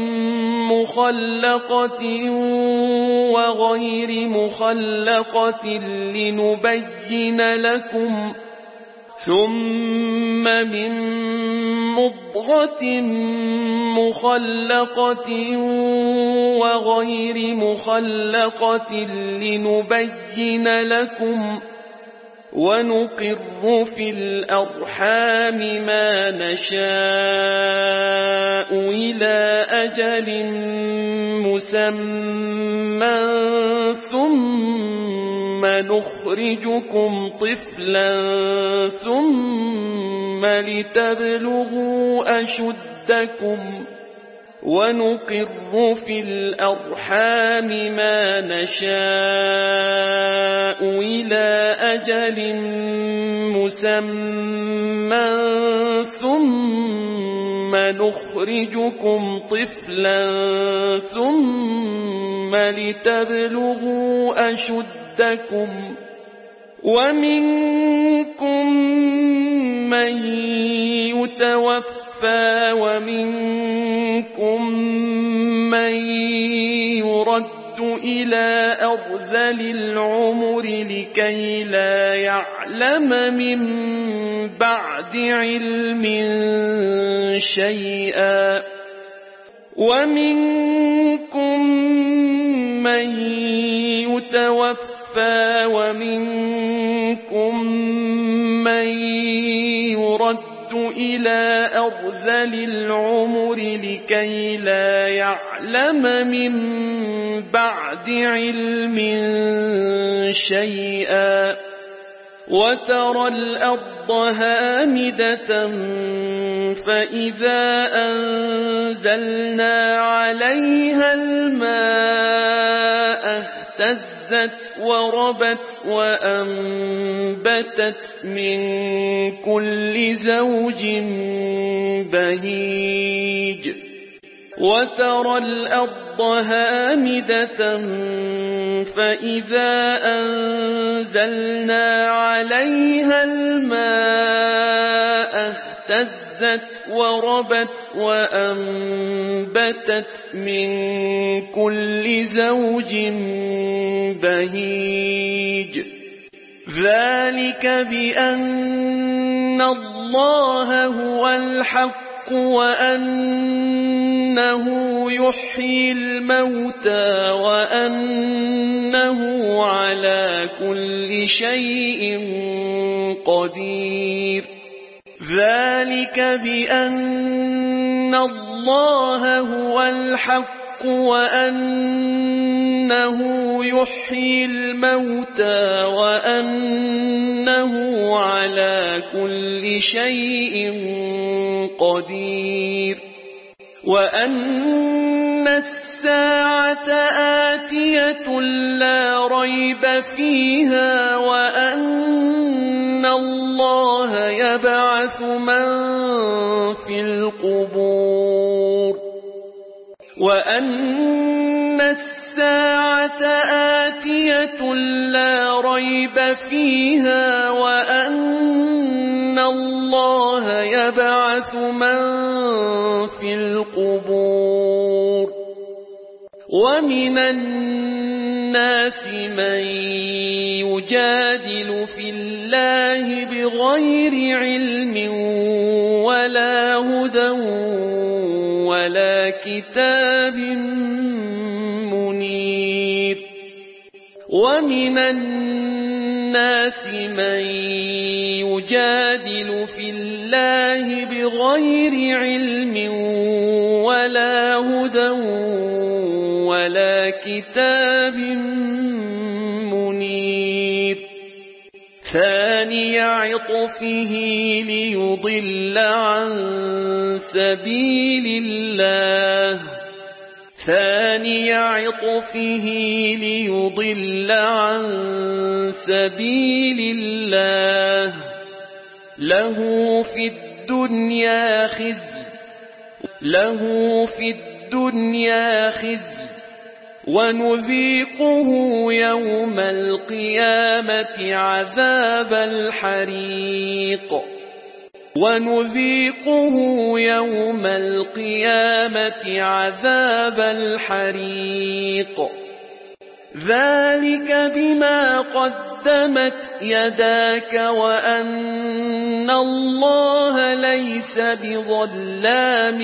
مخلقة وغير مخلقة لنبين لكم ثم من مضغة مخلقة وغير مخلقة لنبين لكم ونقر في الأرحام ما نشاء إلى أجل مسمى ثم نخرجكم طفلا ثم لتبلغوا أشدكم ونقر في الأرحام ما نشاء إلى أجل مسمى ثم نخرجكم طفلا ثم لتبلغوا أشدكم ومنكم من يتوفى ومنكم من يرد إلى أرذل العمر لكي لا يعلم من بعد علم شيئا ومنكم من يتوفى ومنكم من يرد إلى أرذل العمر لكي لا يعلم من بعد علم شيئا وترى الأرض هامدة فإذا أنزلنا عليها الماء اهتزت وربت وأنبتت من كل زوج بهيج وترى الأرض هامدة فإذا أنزلنا عليها الماء اهتزت وربت وأنبتت من كل زوج بهيج ذلك بأن الله هو الحق وأنه يحيي الموتى وأنه على كل شيء قدير ذلك بأن الله هو الحق وأنه يحيي الموتى وأنه على كل شيء قدير وأن الساعة آتية لا ريب فيها وأن الله يبعث من في القبور وأن الساعة آتية لا ريب فيها وأن الله يبعث من في القبور ومن الناس من يجادل في الله بغير علم ولا هدى ولا كتاب منير ومن الناس من يجادل في الله بغير علم ولا هدى ولا كتاب منير ثاني عطفه ليضل عن سبيل الله ثاني عطفه ليضل عن سبيل الله له في الدنيا خزي ونذيقه يوم القيامة عذاب الحريق ذلك بما قدمت يداك وأن الله ليس بظلام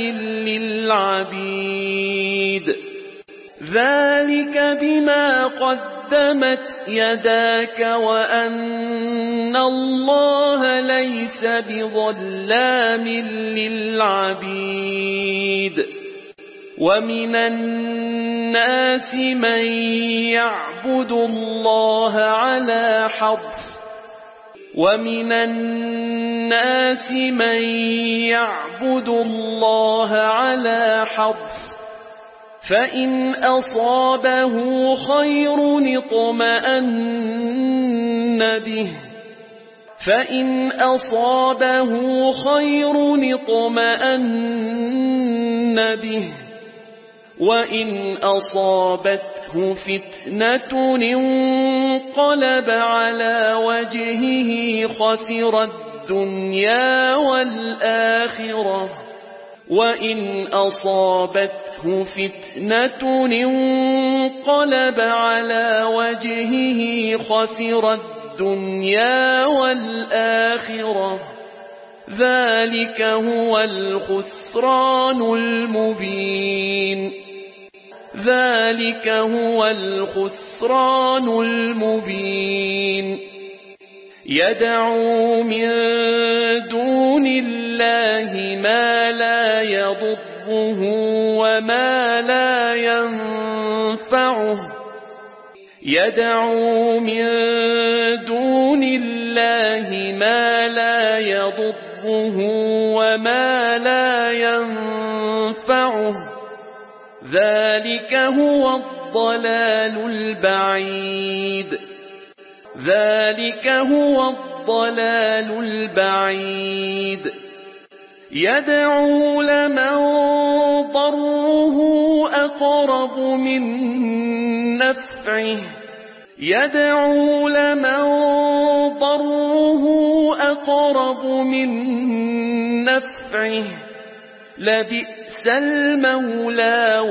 للعبيد ذلك بما قدمت يداك وأن الله ليس بظلام للعبيد ومن الناس من يعبد الله على حرف ومن الناس من يعبد الله على حرف فإن أصابه خير اطمأن به وإن أصابته فتنة انقلب على وجهه خسر الدنيا والآخرة وإن أصابته فتنة انقلب على وجهه خسر الدنيا والآخرة ذلك هو الخسران المبين يدعو من دون الله ما لا يضره وما لا ينفعه ذلك هو الضلال البعيد يدعو لمن ضره أقرب من نفعه لبئس المولى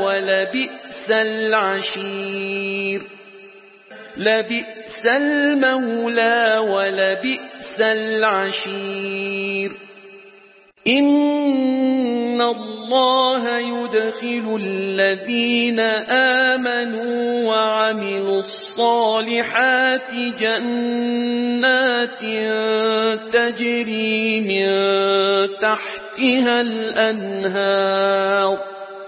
ولبئس العشير إن الله يدخل الذين آمنوا وعملوا الصالحات جنات تجري من تحتها الأنهار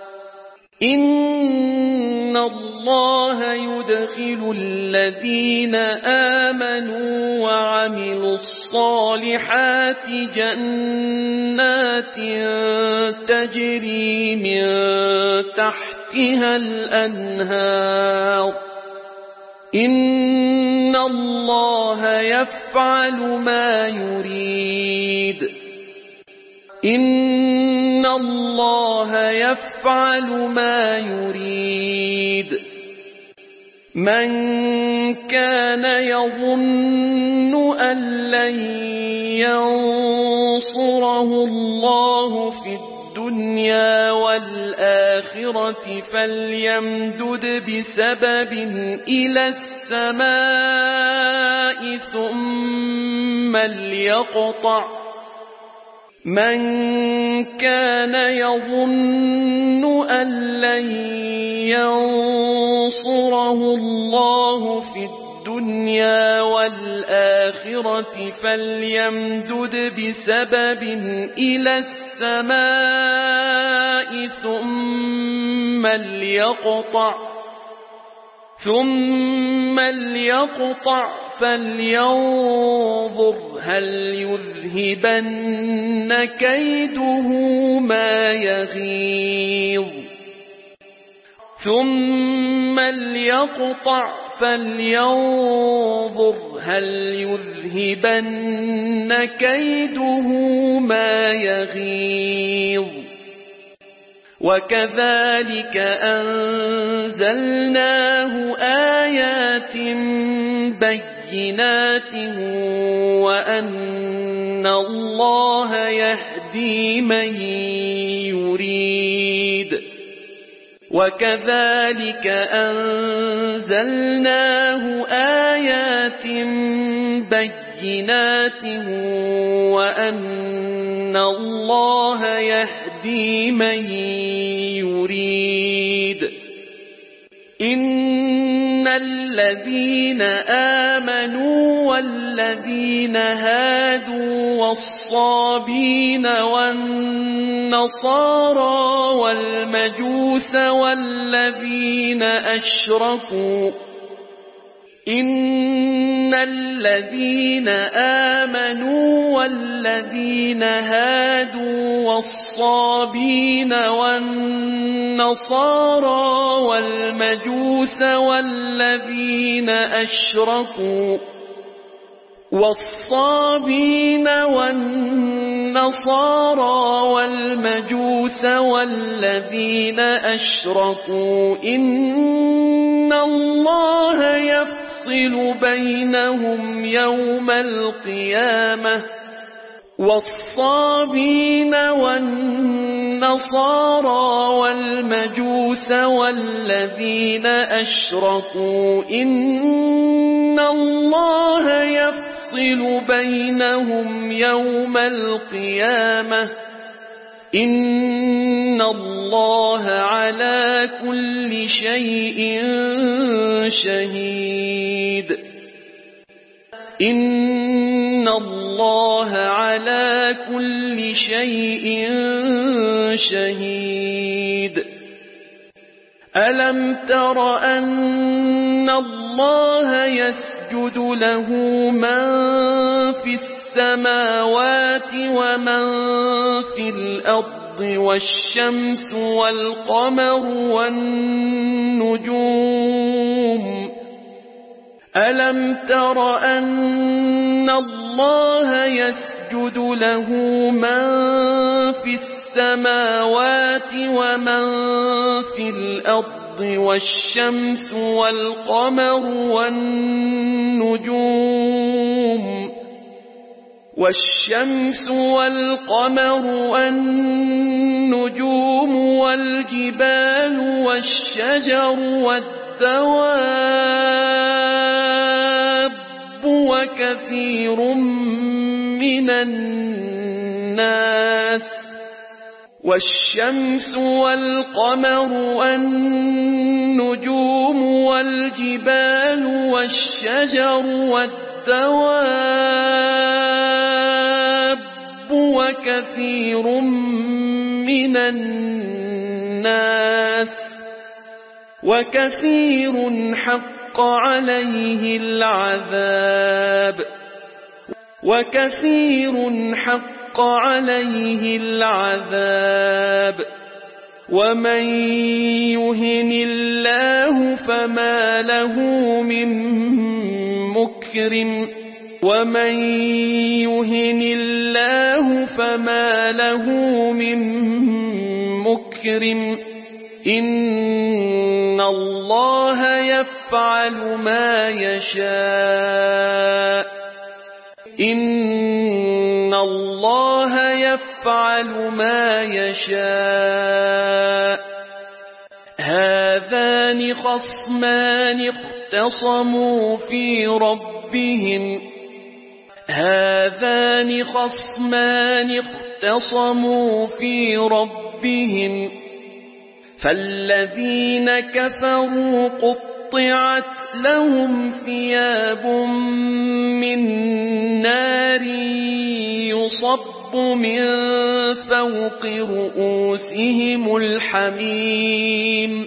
إن الله يدخل الذين آمنوا وعملوا الصالحات جنات تجري من تحتها الأنهار إن الله يفعل ما يريد من كان يظن أن لن ينصره الله في الدنيا والآخرة فليمدد بسبب إلى السماء ثم ليقطع من كان يظن أن لن ينصره الله في الدنيا والآخرة فليمدد بسبب إلى السماء ثم ليقطع فلينظر هل يذهبن كيده ما يغيظ وكذلك أنزلناه آيات بينات وأن الله يهدي من يريد إن الذين آمنوا والذين هادوا والصابين والنصارى والنصارى والمجوس والذين أشركوا إن الذين آمنوا والذين هادوا والصابين والنصارى والمجوس والذين أشركوا إن الله يفصل بينهم يوم القيامة والصابين والنصارى والمجوس والذين أشركوا إن الله يفصل بينهم يوم القيامة إن الله على كل شيء شهيد إن الله على كل شيء شهيد ألم تر أن الله يسجد له من في السماوات ومن في الأرض والشمس والقمر والنجوم ألم تر أن الله يسجد له من في السماوات ومن في الأرض والشمس والقمر والنجوم والجبال والشجر والدواب وكثير من الناس والشمس والقمر والنجوم والجبال والشجر والدواب وكثير من الناس وكثير حق عليه العذاب ومن يهن الله فما له من مكرم إن الله يفعل ما يشاء هذان خصمان اختصموا في ربهم فالذين كفروا قطعت لهم ثياب من نار يصب من فوق رؤوسهم الحميم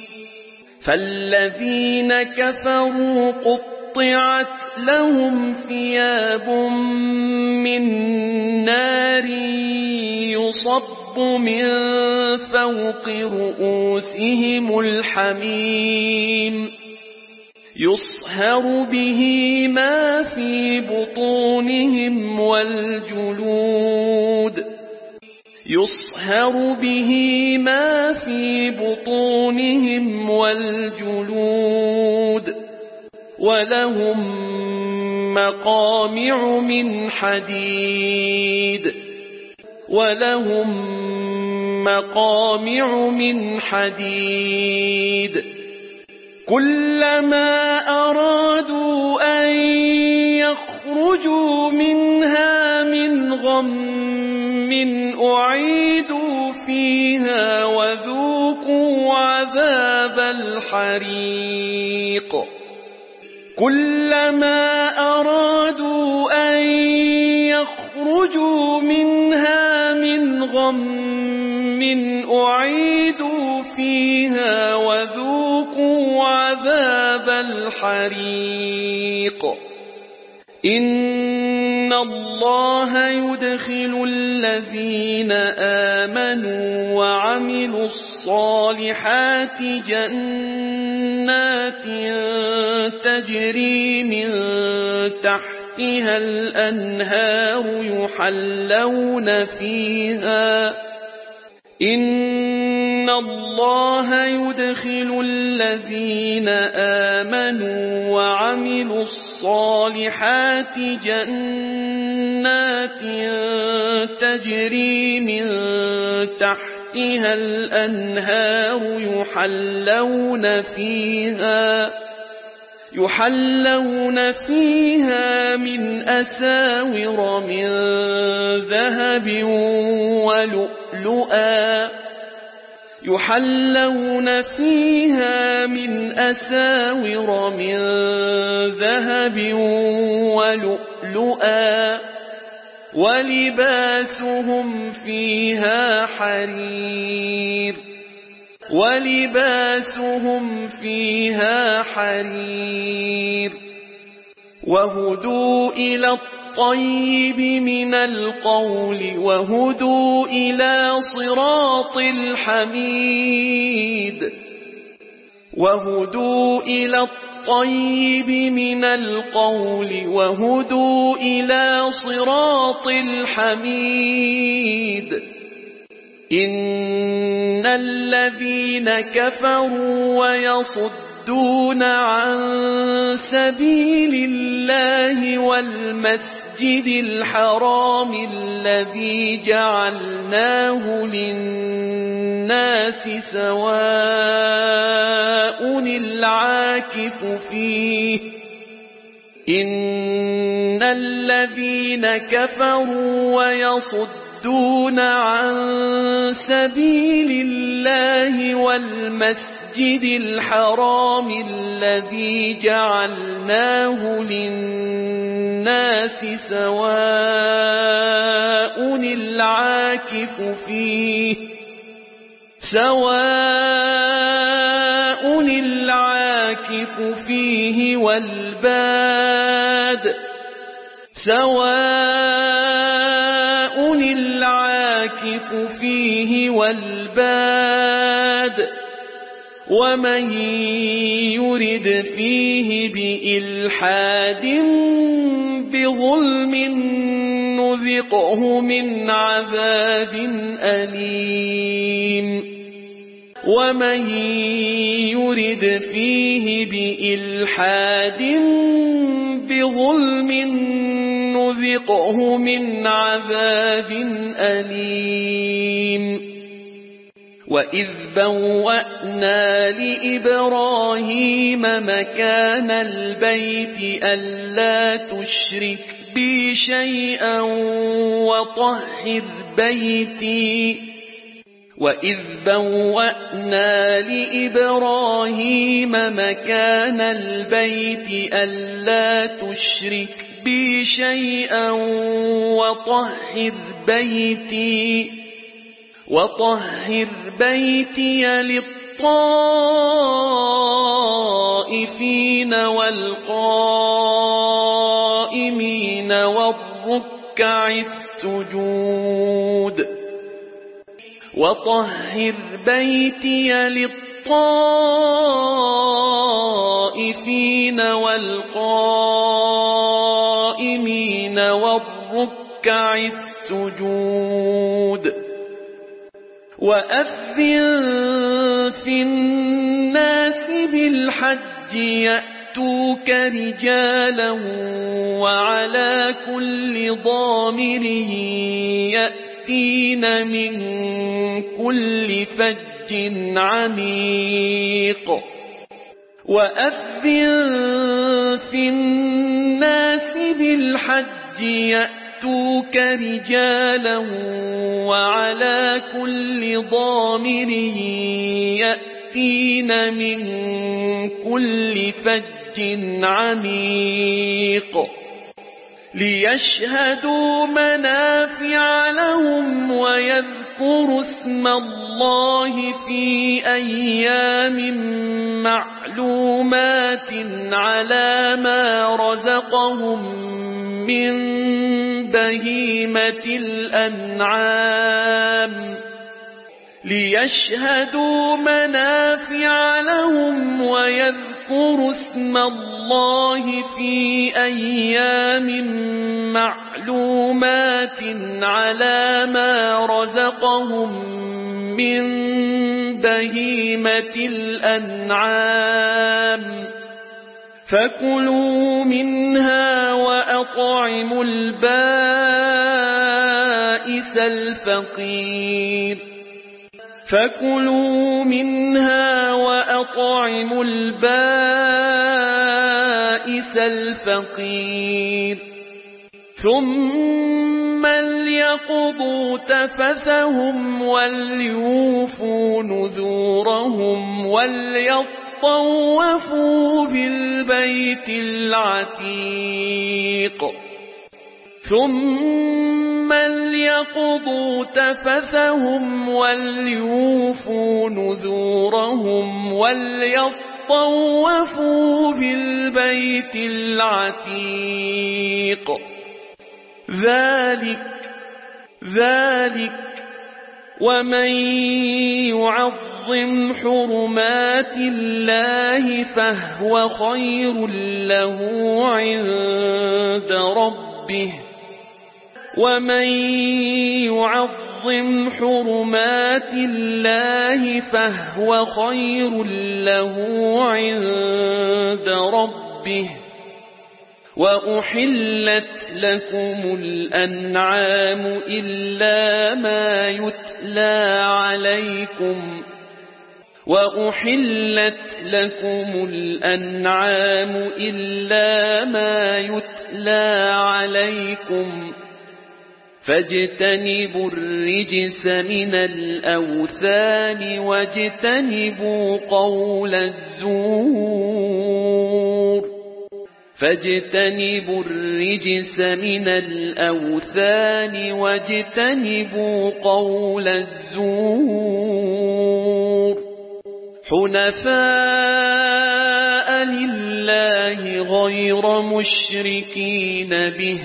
يصهر به ما في بطونهم والجلود ولهم مقامع من حديد كلما أرادوا أن يخرجوا منها من غم أعيدوا فيها وذوقوا عذاب الحريق كلما أرادوا أن يخرجوا منها من غم أعيدوا فيها وذوقوا عذاب الحريق إن الله يدخل الذين آمنوا وعملوا الصالحات جنات تجري من تحتها الأنهار إن الله يدخل الذين آمنوا وعملوا الصالحات جنات تجري من تحتها الأنهار يحلون فيها من أساور من ذهب ولؤلؤا ولباسهم فيها حرير وهدوا إلى الطيب من القول وهدوا إلى صراط الحميد إن الذين كفروا ويصدون عن سبيل الله والمسجد الحرام الذي جعلناه للناس سواء العاكف فيه إن الذين كفروا ويصدون عن سبيل الله والمسجد الحرام الذي جعلناه للناس سواء العاكف فيه والباد ومن يرد فيه بإلحاد بظلم نذقه من عذاب أليم وإذ بوأنا لإبراهيم مكان البيت ألا تشرك بي شيئا وطهر بيتي للطائفين والقائمين والركع السجود وأذن في الناس بالحج يأتوك رجالا وعلى كل ضامر يأتين من كل فج عميق يأتوك رجالا وعلى كل ضامر يأتين من كل فج عميق ليشهدوا منافع لهم ويذكروا ليذكروا اسم الله في أيام معلومات على ما رزقهم من بهيمة الأنعام ليشهدوا منافع لهم ويذكروا اسم الله في أيام معلومات على ما رزقهم من بهيمة الأنعام فكلوا منها وأطعموا البائس الفقير فكلوا منها وأطعموا البائس الفقير ثم ليقضوا تفثهم وليوفوا نذورهم وليطوفوا بالبيت العتيق ثم ليقضوا تفثهم وليوفوا نذورهم وليطوفوا بالبيت العتيق ذلك ومن يعظم حرمات الله فهو خير له عند ربه ومن يعظم حرمات الله فهو خير له عند ربه وأحلت لكم الأنعام إلا ما يتلى عليكم وأحلت لكم الأنعام إلا ما يتلى عليكم فاجتنبوا الرجس من الأوثان واجتنبوا قول الزور فاجتنبوا الرجس من الأوثان واجتنبوا قول الزور حنفاء لله غير مشركين به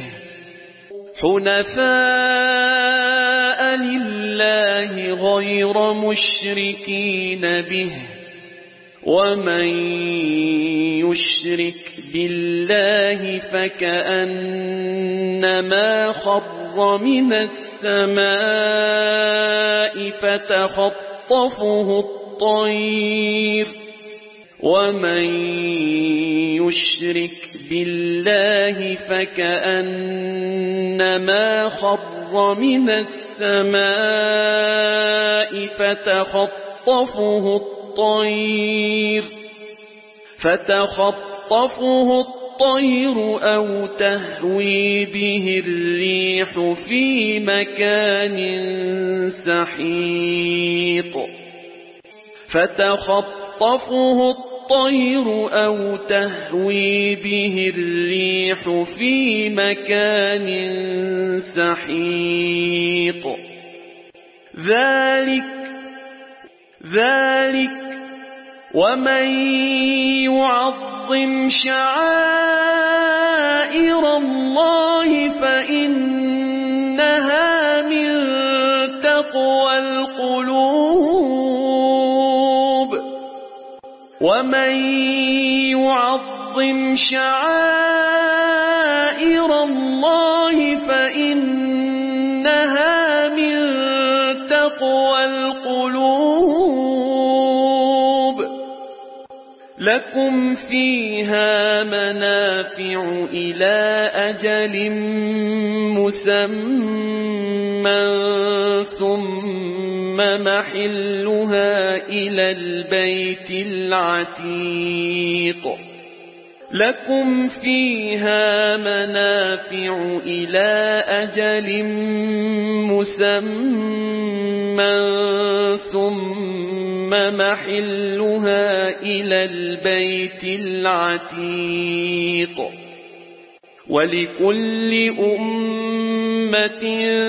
حنفاء لله غير مشركين به ومن يشرك بالله فكأنما خر من السماء فتخطفه الطير ومن يشرك بالله فكأنما خر من السماء فتخطفه الطير أو تهوي به الريح في مكان سحيق فتخطفه الطير أو تهوي به الريح في مكان سحيق ذلك ومن يعظم شعائر الله فإنها من تقوى القلوب ومن يعظم شعائر الله فإنها من تقوى القلوب لكم فيها منافع إلى أجل مسمى ثم محلها إلى البيت العتيق لكم فيها منافع إلى أجل مسمى ثم محلها إلى البيت العتيق ولكل أمة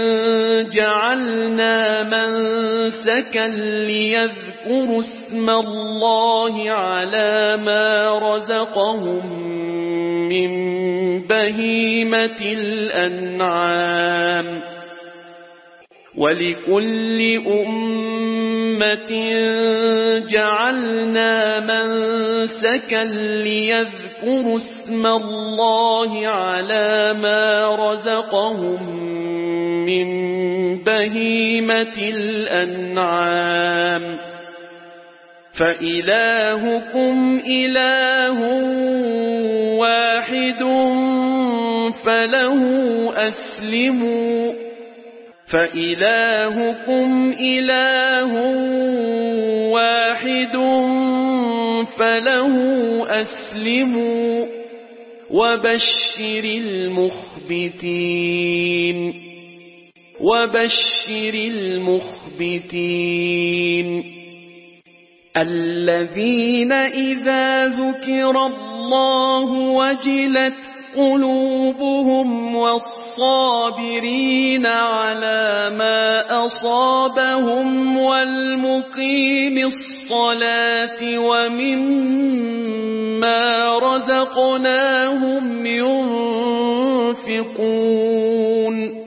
جعلنا منسكا ليذكروا اسم الله على ما رزقهم من بهيمة الأنعام ولكل أمة جعلنا منسكا ليذكروا اسم الله على ما رزقهم من بهيمة الأنعام فإلهكم إله واحد فله أسلموا فإلهكم إله واحد فله أسلموا وبشر المخبتين الذين إذا ذكر الله وجلت قلوبهم والصابرين على ما أصابهم والمقيم الصلاة ومما رزقناهم ينفقون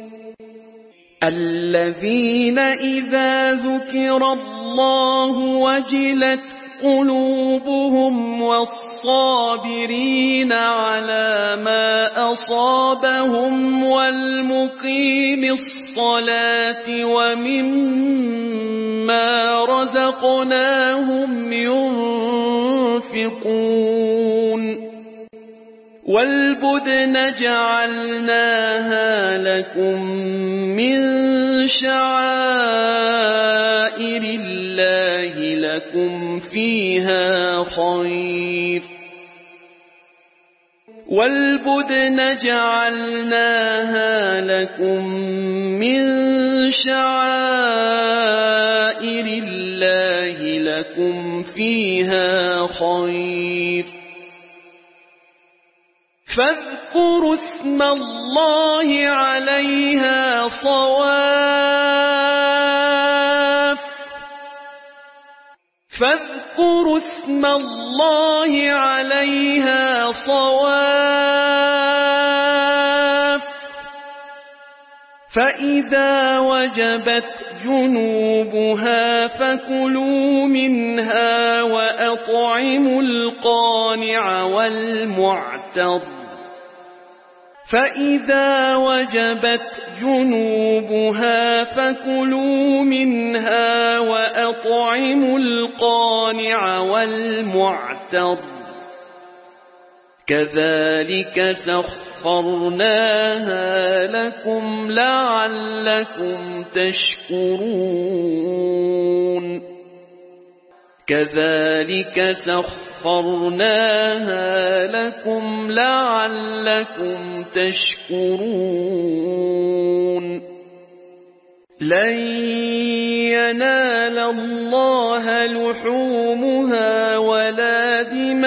الذين إذا ذكر الله وجلت قلوبهم والصابرين على ما أصابهم والمقيم الصلاة ومما رزقناهم ينفقون والبدن جعلناها لكم من شعائر الله لكم فيها خير والبدن جعلناها لكم من شعائر الله لكم فيها خير فاذكروا اسم الله عليها صواف فاذكروا اسم الله عليها صواف فإذا وجبت جنوبها فكلوا منها وأطعموا القانع والمعتر فإذا وجبت جنوبها فكلوا منها وأطعموا القانع والمعتر كذلك سخرناها لكم لعلكم تشكرون كذلك سخرناها لكم لعلكم تشكرون لن ينال الله لحومها ولا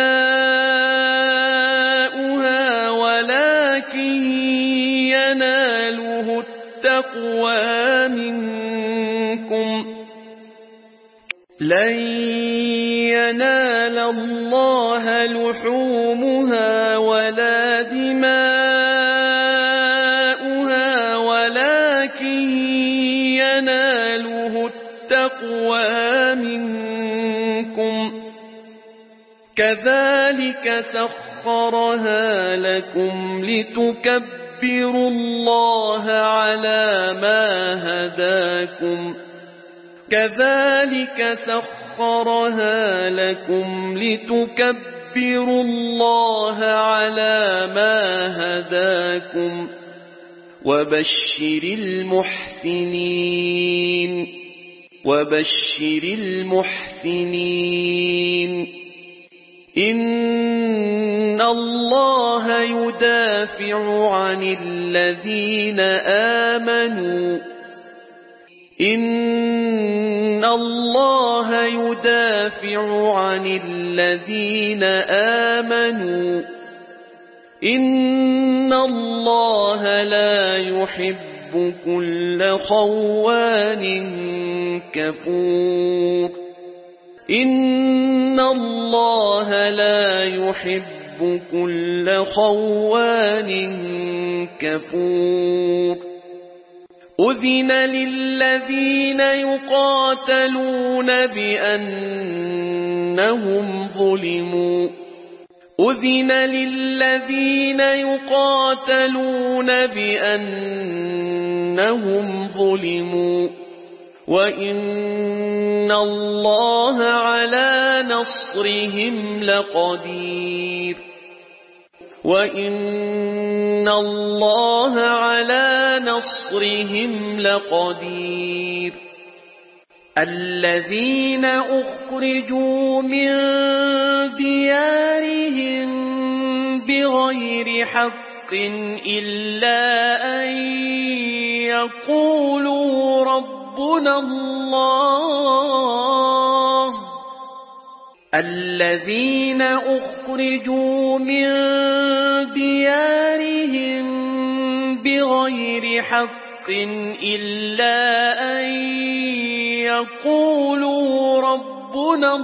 دماؤها ولكن يناله التقوى منكم لن ينال الله لحومها ولا دماؤها ولكن يناله التقوى منكم كذلك سخرها لكم لتكبروا الله على ما هداكم كذلك سخرها لكم لتكبروا الله على ما هداكم وبشر المحسنين إن الله يدافع عن الذين آمنوا إن الله يدافع عن الذين آمنوا إن الله لا يحب كل خوان كفور إن الله لا يحب كل خوان كفور أذن للذين يقاتلون بأنهم ظلموا أذن للذين يقاتلون بأنهم ظلموا وإن الله على نصرهم لقدير وإن الله على نصرهم لقدير الذين أخرجوا من ديارهم بغير حق إلا أن يقولوا ربنا الله الذين أخرجوا من ديارهم بغير حق إلا أن يقولوا ربنا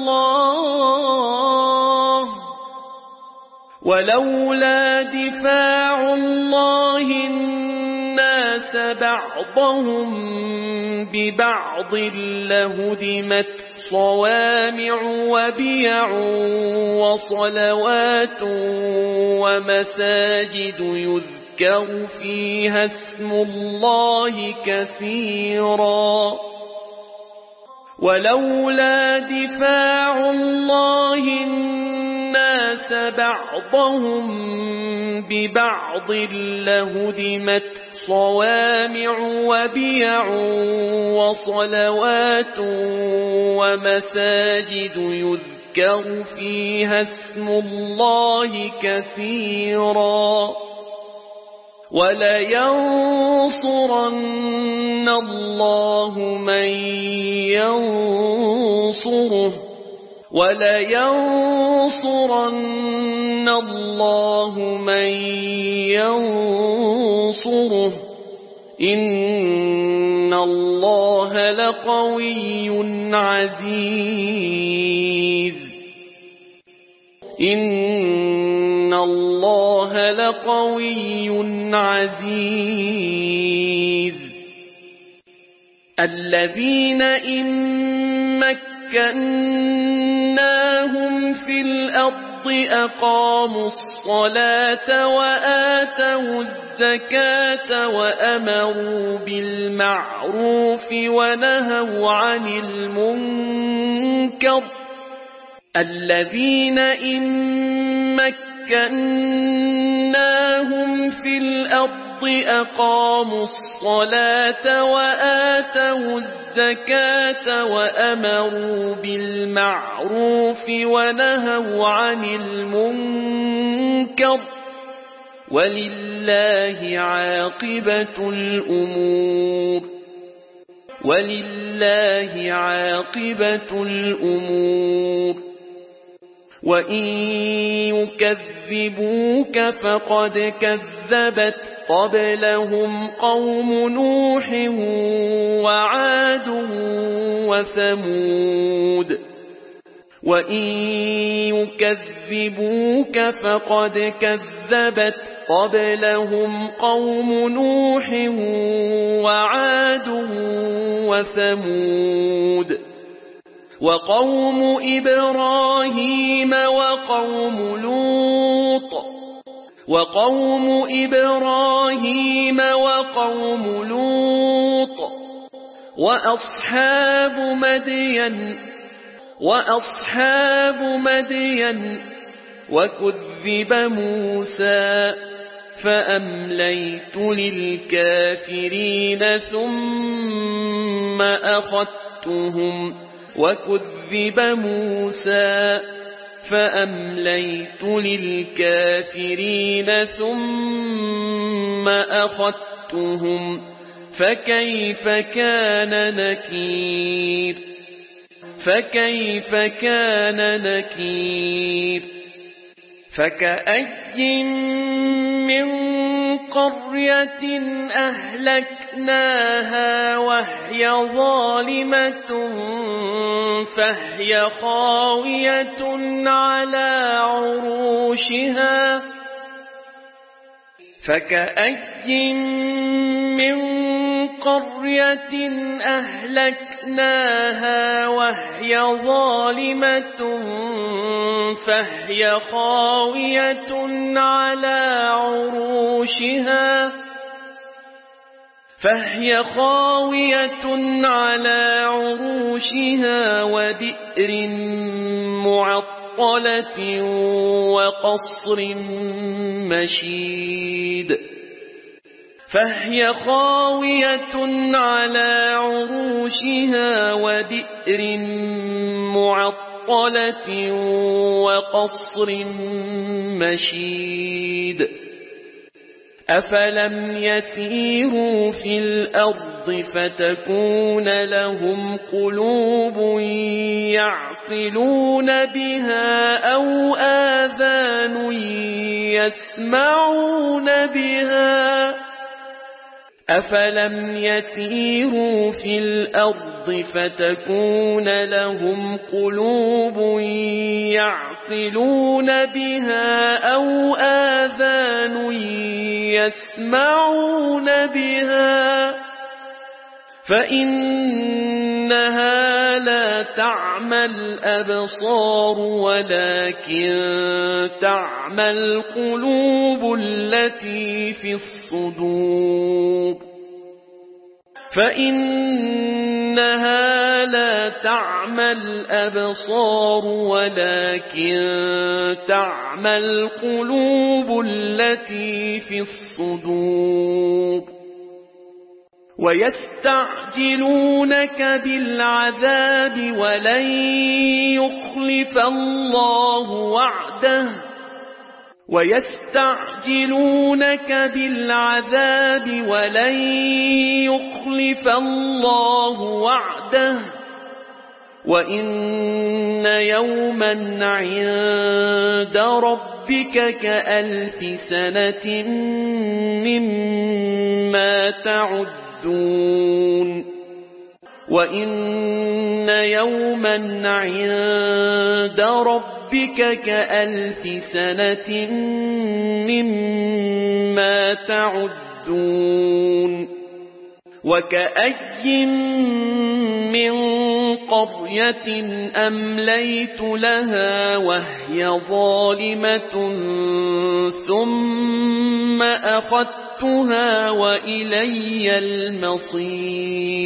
الله ولولا دفاع الله الناس بعضهم ببعض لهدمت صوامع وبيع وصلوات ومساجد يذكر فيها اسم الله كثيرا ولولا دفاع الله الناس بعضهم ببعض لهدمت صوامع وبيع وصلوات ومساجد يذكر فيها اسم الله كثيرا ولينصرن الله من ينصره ولينصرن الله من ينصره إن الله لقوي عزيز إن الله لقوي عزيز الذين إن مكناهم في الأرض أقاموا الصلاة وآتوا الزكاة وأمروا بالمعروف ونهوا عن المنكر الذين إن مكناهم في الأرض أقاموا الصلاة وآتوا الزكاة وأمروا بالمعروف ونهوا عن المنكر ولله عاقبة الأمور ولله عاقبة الأمور وإن يكذبوك فقد كذبت قبلهم قوم نوح وعاد وثمود وإن يكذبوك فقد كذبت قبلهم قوم نوح وعاد وثمود وقوم إبراهيم وقوم لوط وقوم إبراهيم وقوم لوط وأصحاب مدين وكذب موسى فأمليت للكافرين ثم أخذتهم وكذب موسى فأمليت للكافرين ثم أخذتهم فكيف كان نكير فكيف كان نكير فكأي من قرية أهلكناها وهي ظالمة فهي خاوية على عروشها فكأي من قرية أهلكناها وهي ظالمة فهي خاوية على عروشها وبئر معطلة وقصر مشيد أفلم يسيروا في الأرض فتكون لهم قلوب يعقلون بها أو آذان يسمعون بها فإنها لا تعمى الأبصار ولكن تعمى القلوب التي في الصدور ويستعجلونك بالعذاب ولن يخلف الله وعده وإن يوما عند ربك كألف سنة مما تعدون وكأي من قرية أمليت لها وهي ظالمة ثم أخذتها وإلي المصير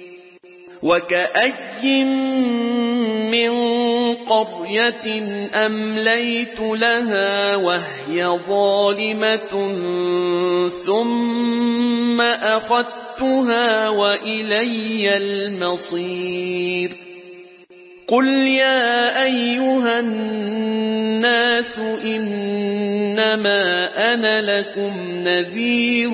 قل يا أيها الناس إنما أنا لكم نذير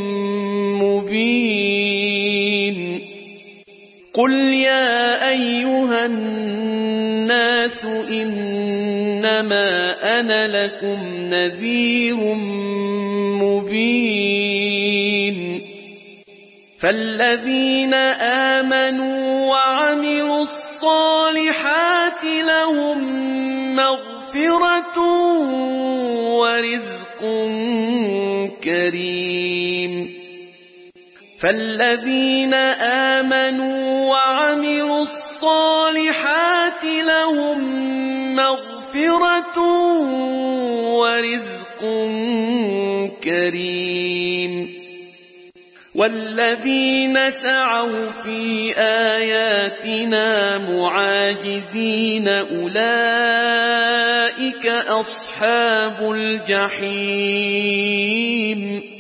مبين فالذين آمنوا وعملوا الصالحات لهم مغفرة ورزق كريم والذين سعوا في آياتنا معاجزين أولئك أصحاب الجحيم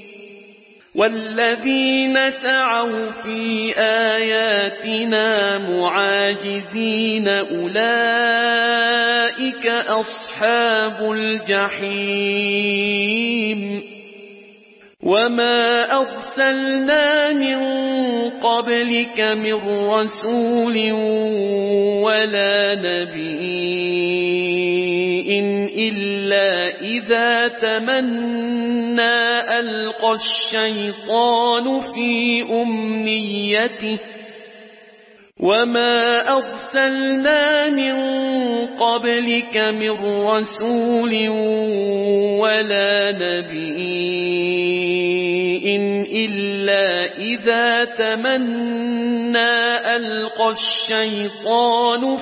وما أرسلنا من قبلك من رسول ولا نبي إلا إلا إذا تمنى ألقى الشيطان في أمنيته وما أرسلنا من قبلك من رسول ولا نبي إلا إذا تمنى ألقى الشيطان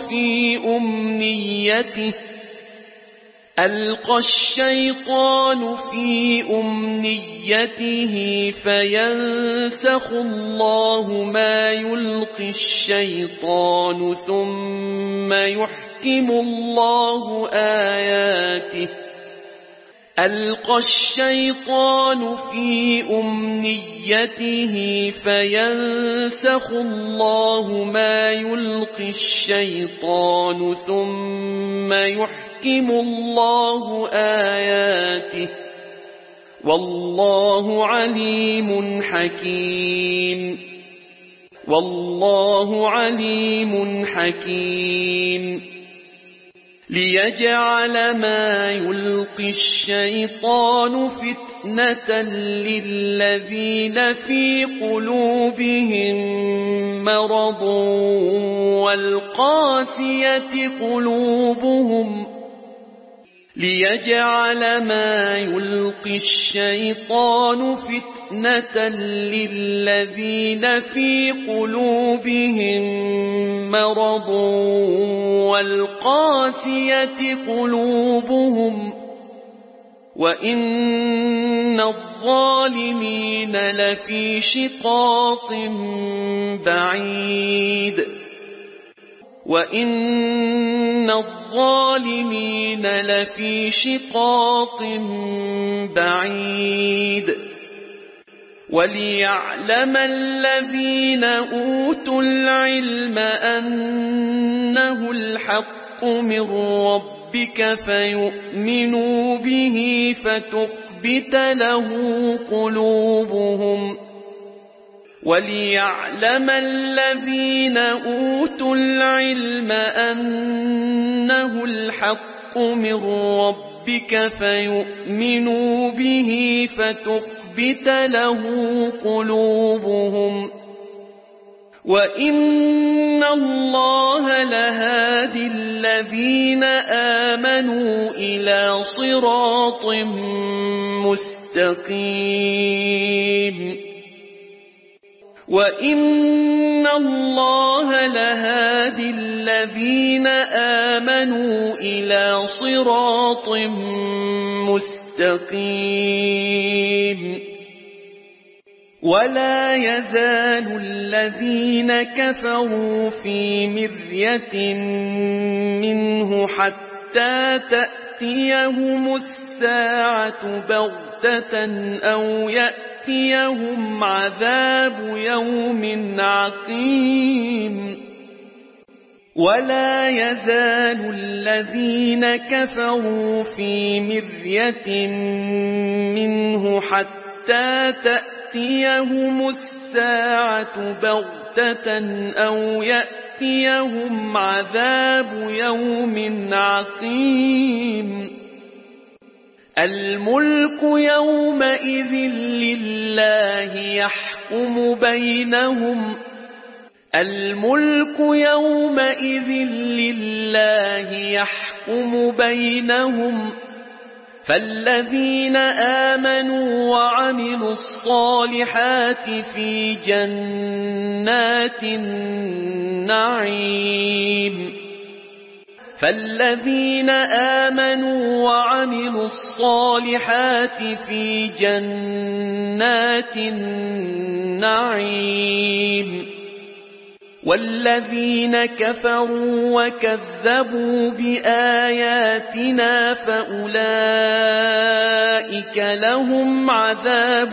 في أمنيته فينسخ الله ما يلقي الشيطان ثم يحكم الله آياته ألقى الشيطان في أمنيته فينسخ الله ما يلقي الشيطان ثم يحكم الله آياته والله عليم حكيم ليجعل ما يلقي الشيطان فتنة للذين في قلوبهم مرض والقاسية قلوبهم ليجعل ما يلقي الشيطان فتنة للذين في قلوبهم مرض والقاسية قلوبهم وإن الظالمين لفي شقاق بعيد وليعلم الذين أوتوا العلم أنه الحق من ربك فيؤمنوا به فتخبت له قلوبهم وليعلم الذين أوتوا العلم أنه الحق من ربك فيؤمنوا به فتخبت له قلوبهم وإن الله لهادي الذين آمنوا إلى صراط مستقيم وإن الله لهادي الذين آمنوا إلى صراط مستقيم ولا يزال الذين كفروا في مرية منه حتى تأتيهم الساعة بغتة أو يأتيهم عذاب يوم عقيم ولا يزال الذين كفروا في مرية منه حتى تأتيهم الساعة بغتة أو يأتيهم عذاب يوم عقيم الملك يومئذ لله يحكم بينهم فالذين آمنوا وعملوا الصالحات في جنات النعيم والذين كفروا وكذبوا بآياتنا فأولئك لهم عذاب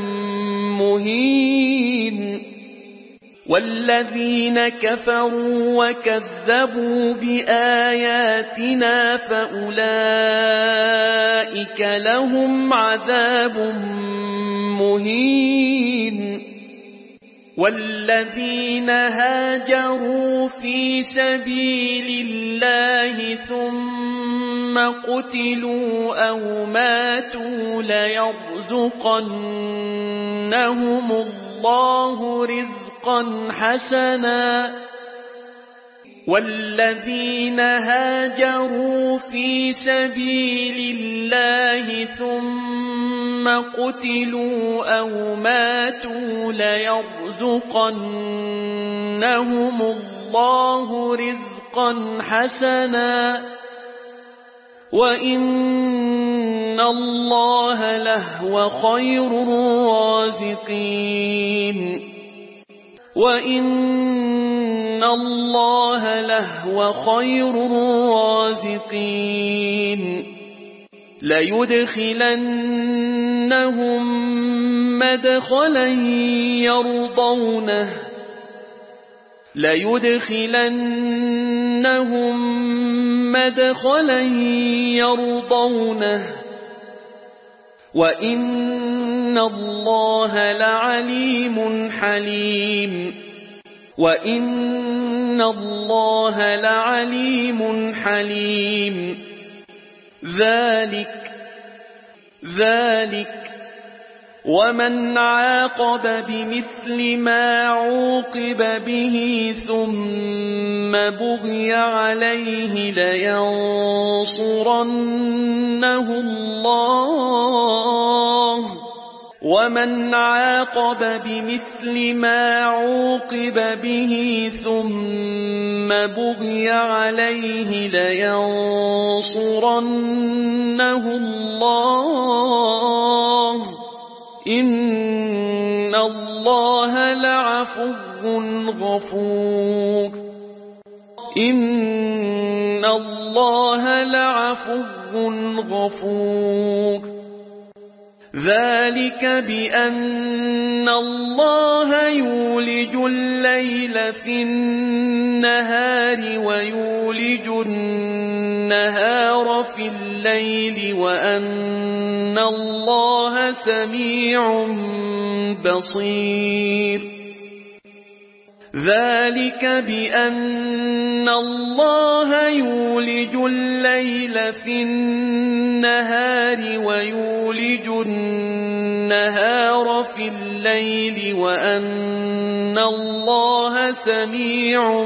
مهين والذين كفروا وكذبوا بآياتنا فأولئك لهم عذاب مهين والذين هاجروا في سبيل الله ثم قتلوا أو ماتوا ليرزقنهم الله رزقا حسنا والذين هاجروا في سبيل الله ثم قتلوا أو ماتوا ليرزقنهم الله رزقا حسنا وإن الله لهو خير الرازقين وإن الله لهو خير الرازقين ليدخلنهم مدخلا يرضونه وإن الله لعليم حليم ذلك ومن عاقب بمثل ما عوقب به ثم بغي عليه لينصرنه الله ومن عاقب بمثل ما عوقب به ثم بغي عليه لينصرنه الله إن الله لعفو غفور ذلك بأن الله يولج الليل في النهار ويولج النهار في الليل وأن الله سميع بصير ذلك بأن الله يولج الليل في النهار ويولج النهار في الليل وأن الله سميع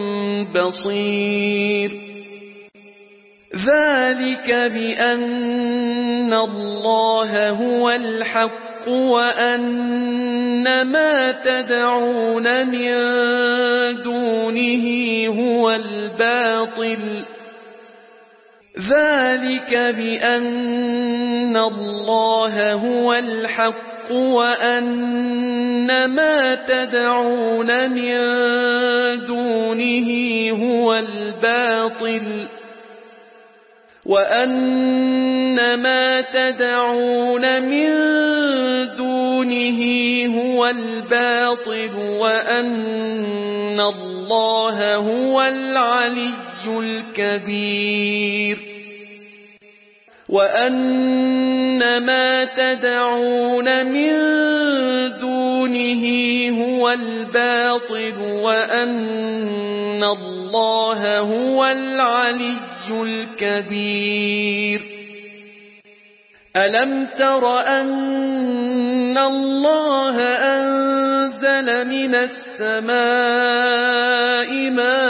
بصير ذلك بأن الله هو الحق وأن ما تدعون من دونه هو الباطل ذلك بأن الله هو الحق وأن ما تدعون من دونه هو الباطل وأن ما تدعون من دونه هو الباطل وأن الله هو العلي الكبير وأن ما تدعون من دونه هو الباطل وأن الله هو العلي الكبير ألم تر أن الله أنزل من السماء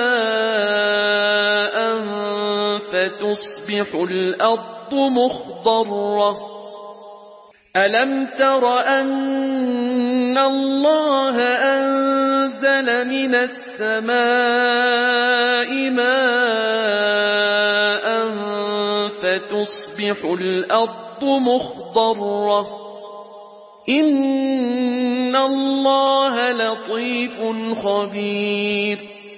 ماء فتصبح الأرض مخضرة ألم تر أن الله أنزل من السماء ماء فتصبح الأرض مخضرة إن الله لطيف خبير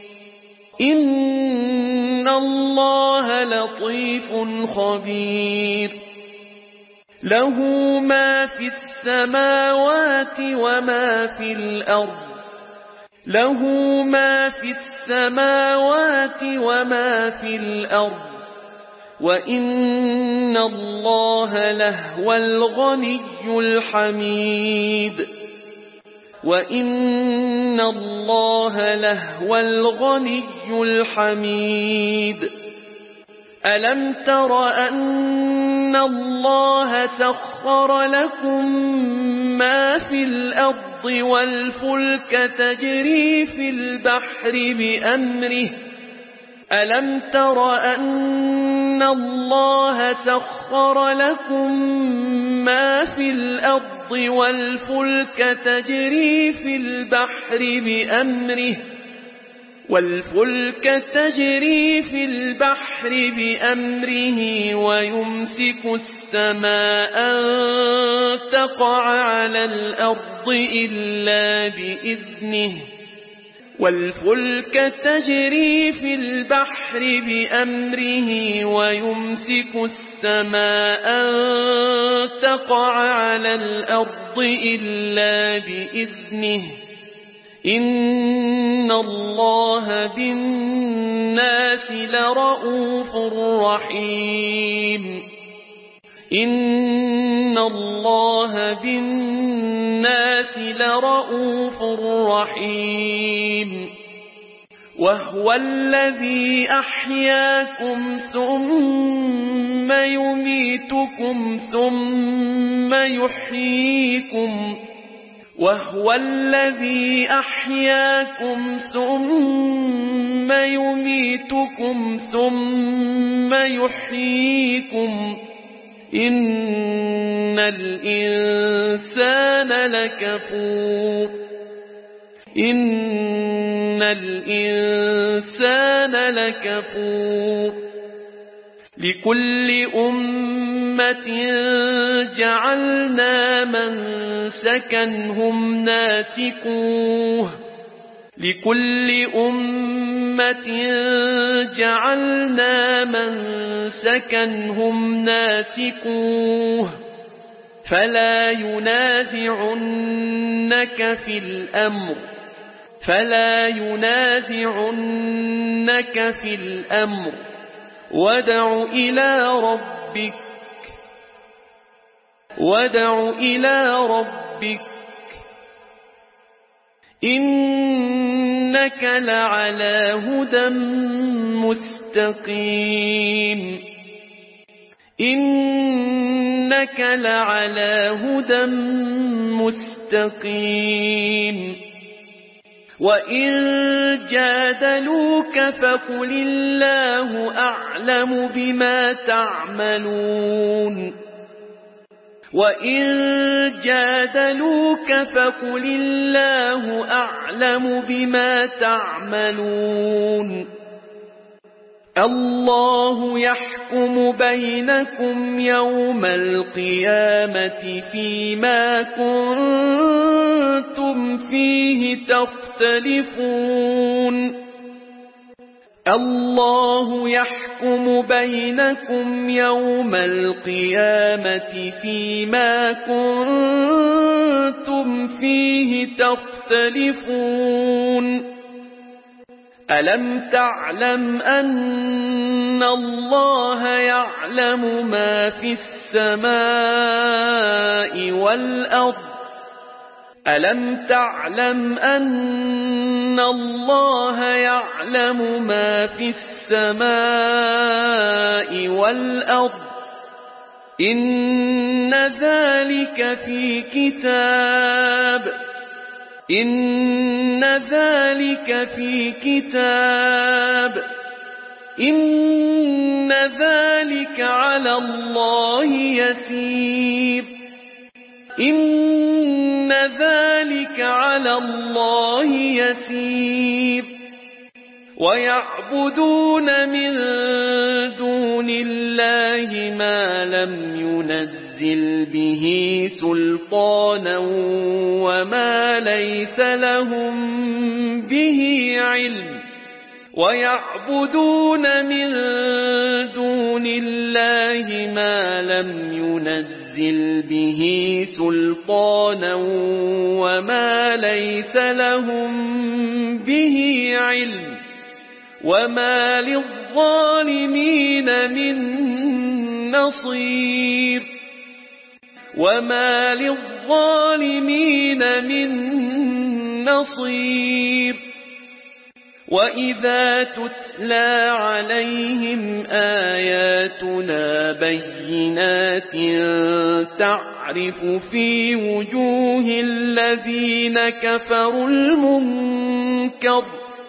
له ما في السماوات وما في الأرض وإن الله لهو الغني الحميد ألم تر أن الله سخر لكم ما في الأرض والفلك تجري في البحر بأمره ألم تر أن الله سخر لكم ما في الأرض والفلك تجري في البحر بأمره ويمسك السماء أن تقع على الأرض إلا بإذنه إن الله بالناس لرءوف رحيم وهو الذي أحياكم ثم يميتكم ثم يحييكم إن الإنسان لكفور لكل أمة جعلنا منسكا هم ناسكوه فلا ينازعنك في الأمر وادع إلى ربك إنك لعلى هدى مستقيم وإن جادلوك فقل الله أعلم بما تعملون الله يحكم بينكم يوم القيامة فيما كنتم فيه تختلفون ألم تعلم أن الله يعلم ما في السماء والأرض إن ذلك في كتاب إن ذلك على الله يسير ويعبدون من دون الله ما لم ينزل به سلطانا وما ليس لهم به علم وما للظالمين من نصير وإذا تتلى عليهم آياتنا بينات تعرف في وجوه الذين كفروا المنكر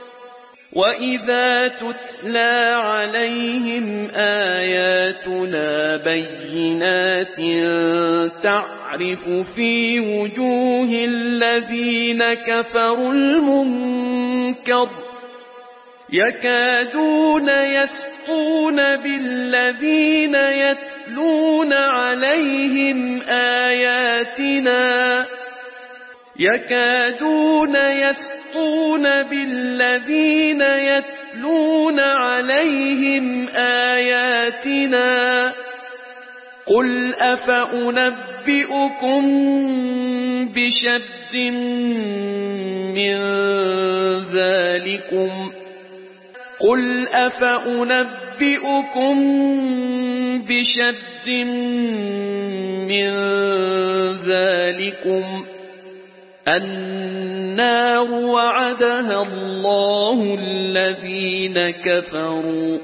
وإذا تتلى عليهم آياتنا بينات تعرف في وجوه الذين كفروا المنكر يكادون يسطون بالذين يتلون عليهم آياتنا يكادون يسطون بالذين يتلون عليهم آياتنا قل أفأنبئكم بشر من ذلكم قل أفأنبئكم بشر من ذلكم النار وعدها الله الذين كفروا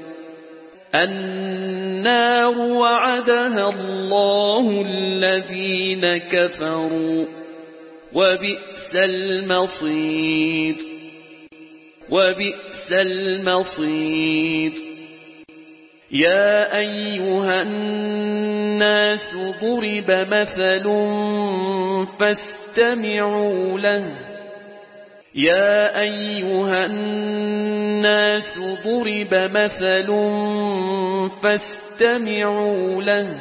النار وعدها الله الذين كفروا وبئس المصير وبئس المصير يا أيها الناس ضرب مثل فاستمعوا له يا أيها الناس ضرب مثل فاستمعوا له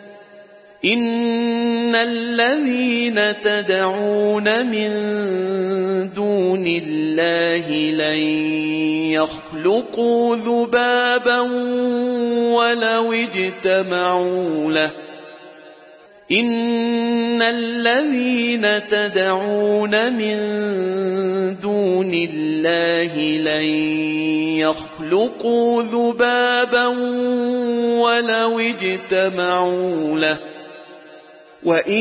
إن الذين تدعون من دون الله لن يخلقوا ذبابا ولو اجتمعوا له إن الذين تدعون من دون الله لن يخلقوا ذبابا ولو اجتمعوا له وإن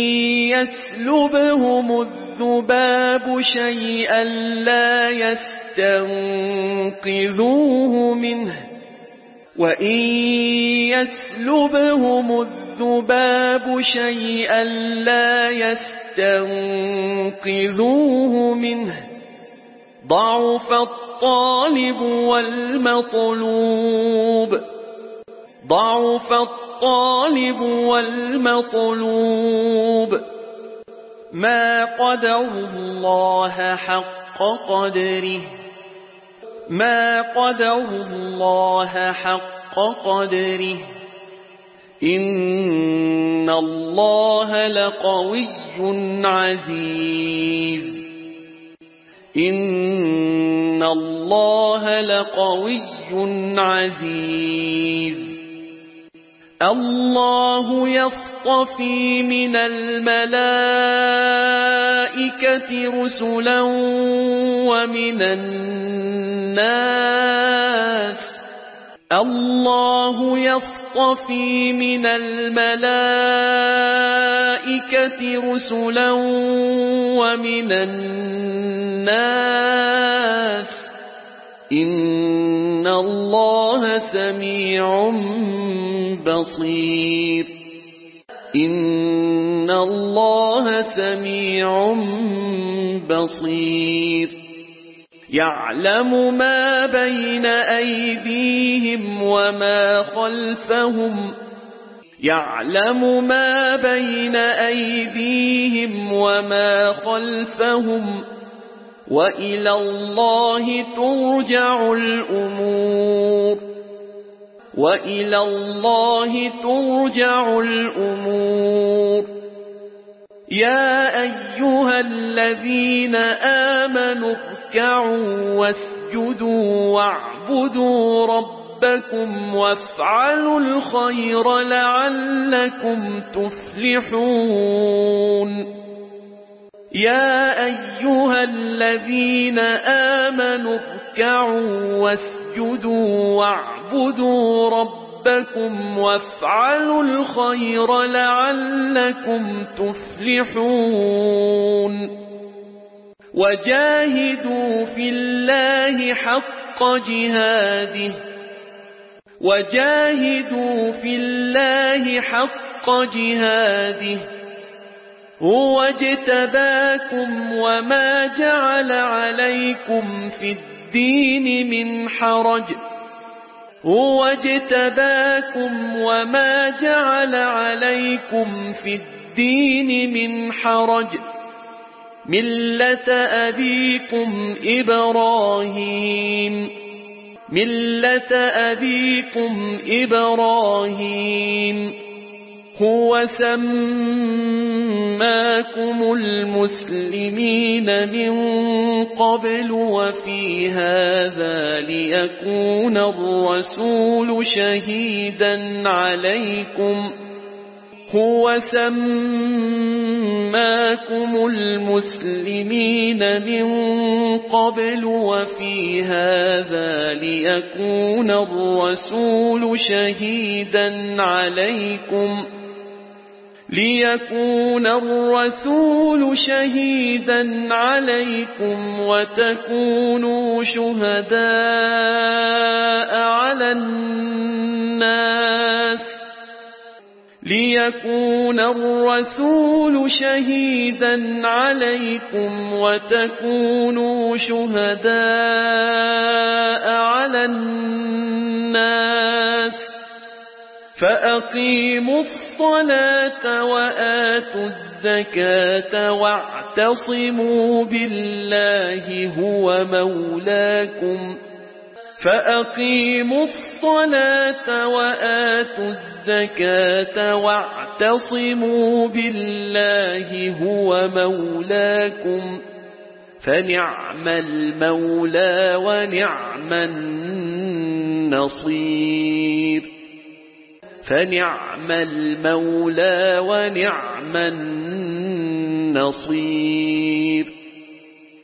يسلبهم الذباب شيئا لا يستنقذوه منه وإن يسلبهم الذباب شيئا لا يستنقذوه منه ضعف الطالب والمطلوب ضعف الطالب والمطلوب ما قدروا الله حق قدره ما قدروا الله حق قدره إن الله لقوي عزيز إن الله لقوي عزيز الله يصطفي من الملائكة رسلا ومن الناس الله يصطفي من الملائكة رسلا ومن الناس إن الله سميع بصير إن الله سميع بصير يعلم ما بين أيديهم وما خلفهم يعلم ما بين أيديهم وما خلفهم وإلى الله ترجع الأمور وإلى الله ترجع الأمور يا أيها الذين آمنوا اركعوا واسجدوا واعبدوا ربكم وافعلوا الخير لعلكم تفلحون يا أيها الذين آمنوا اركعوا واسجدوا واعبدوا ربكم وافعلوا الخير لعلكم تفلحون وجاهدوا في الله حق جهاده هو اجتباكم وما جعل عليكم في الدين من حرج ملة أبيكم إبراهيم هو سماكم المسلمين من قبل وفي هذا ليكون الرسول شهيدا عليكم وتكونوا شهداء على الناس فأقيموا الصلاة وآتوا الزكاة واعتصموا بالله هو مولاكم فنعم المولى ونعم النصير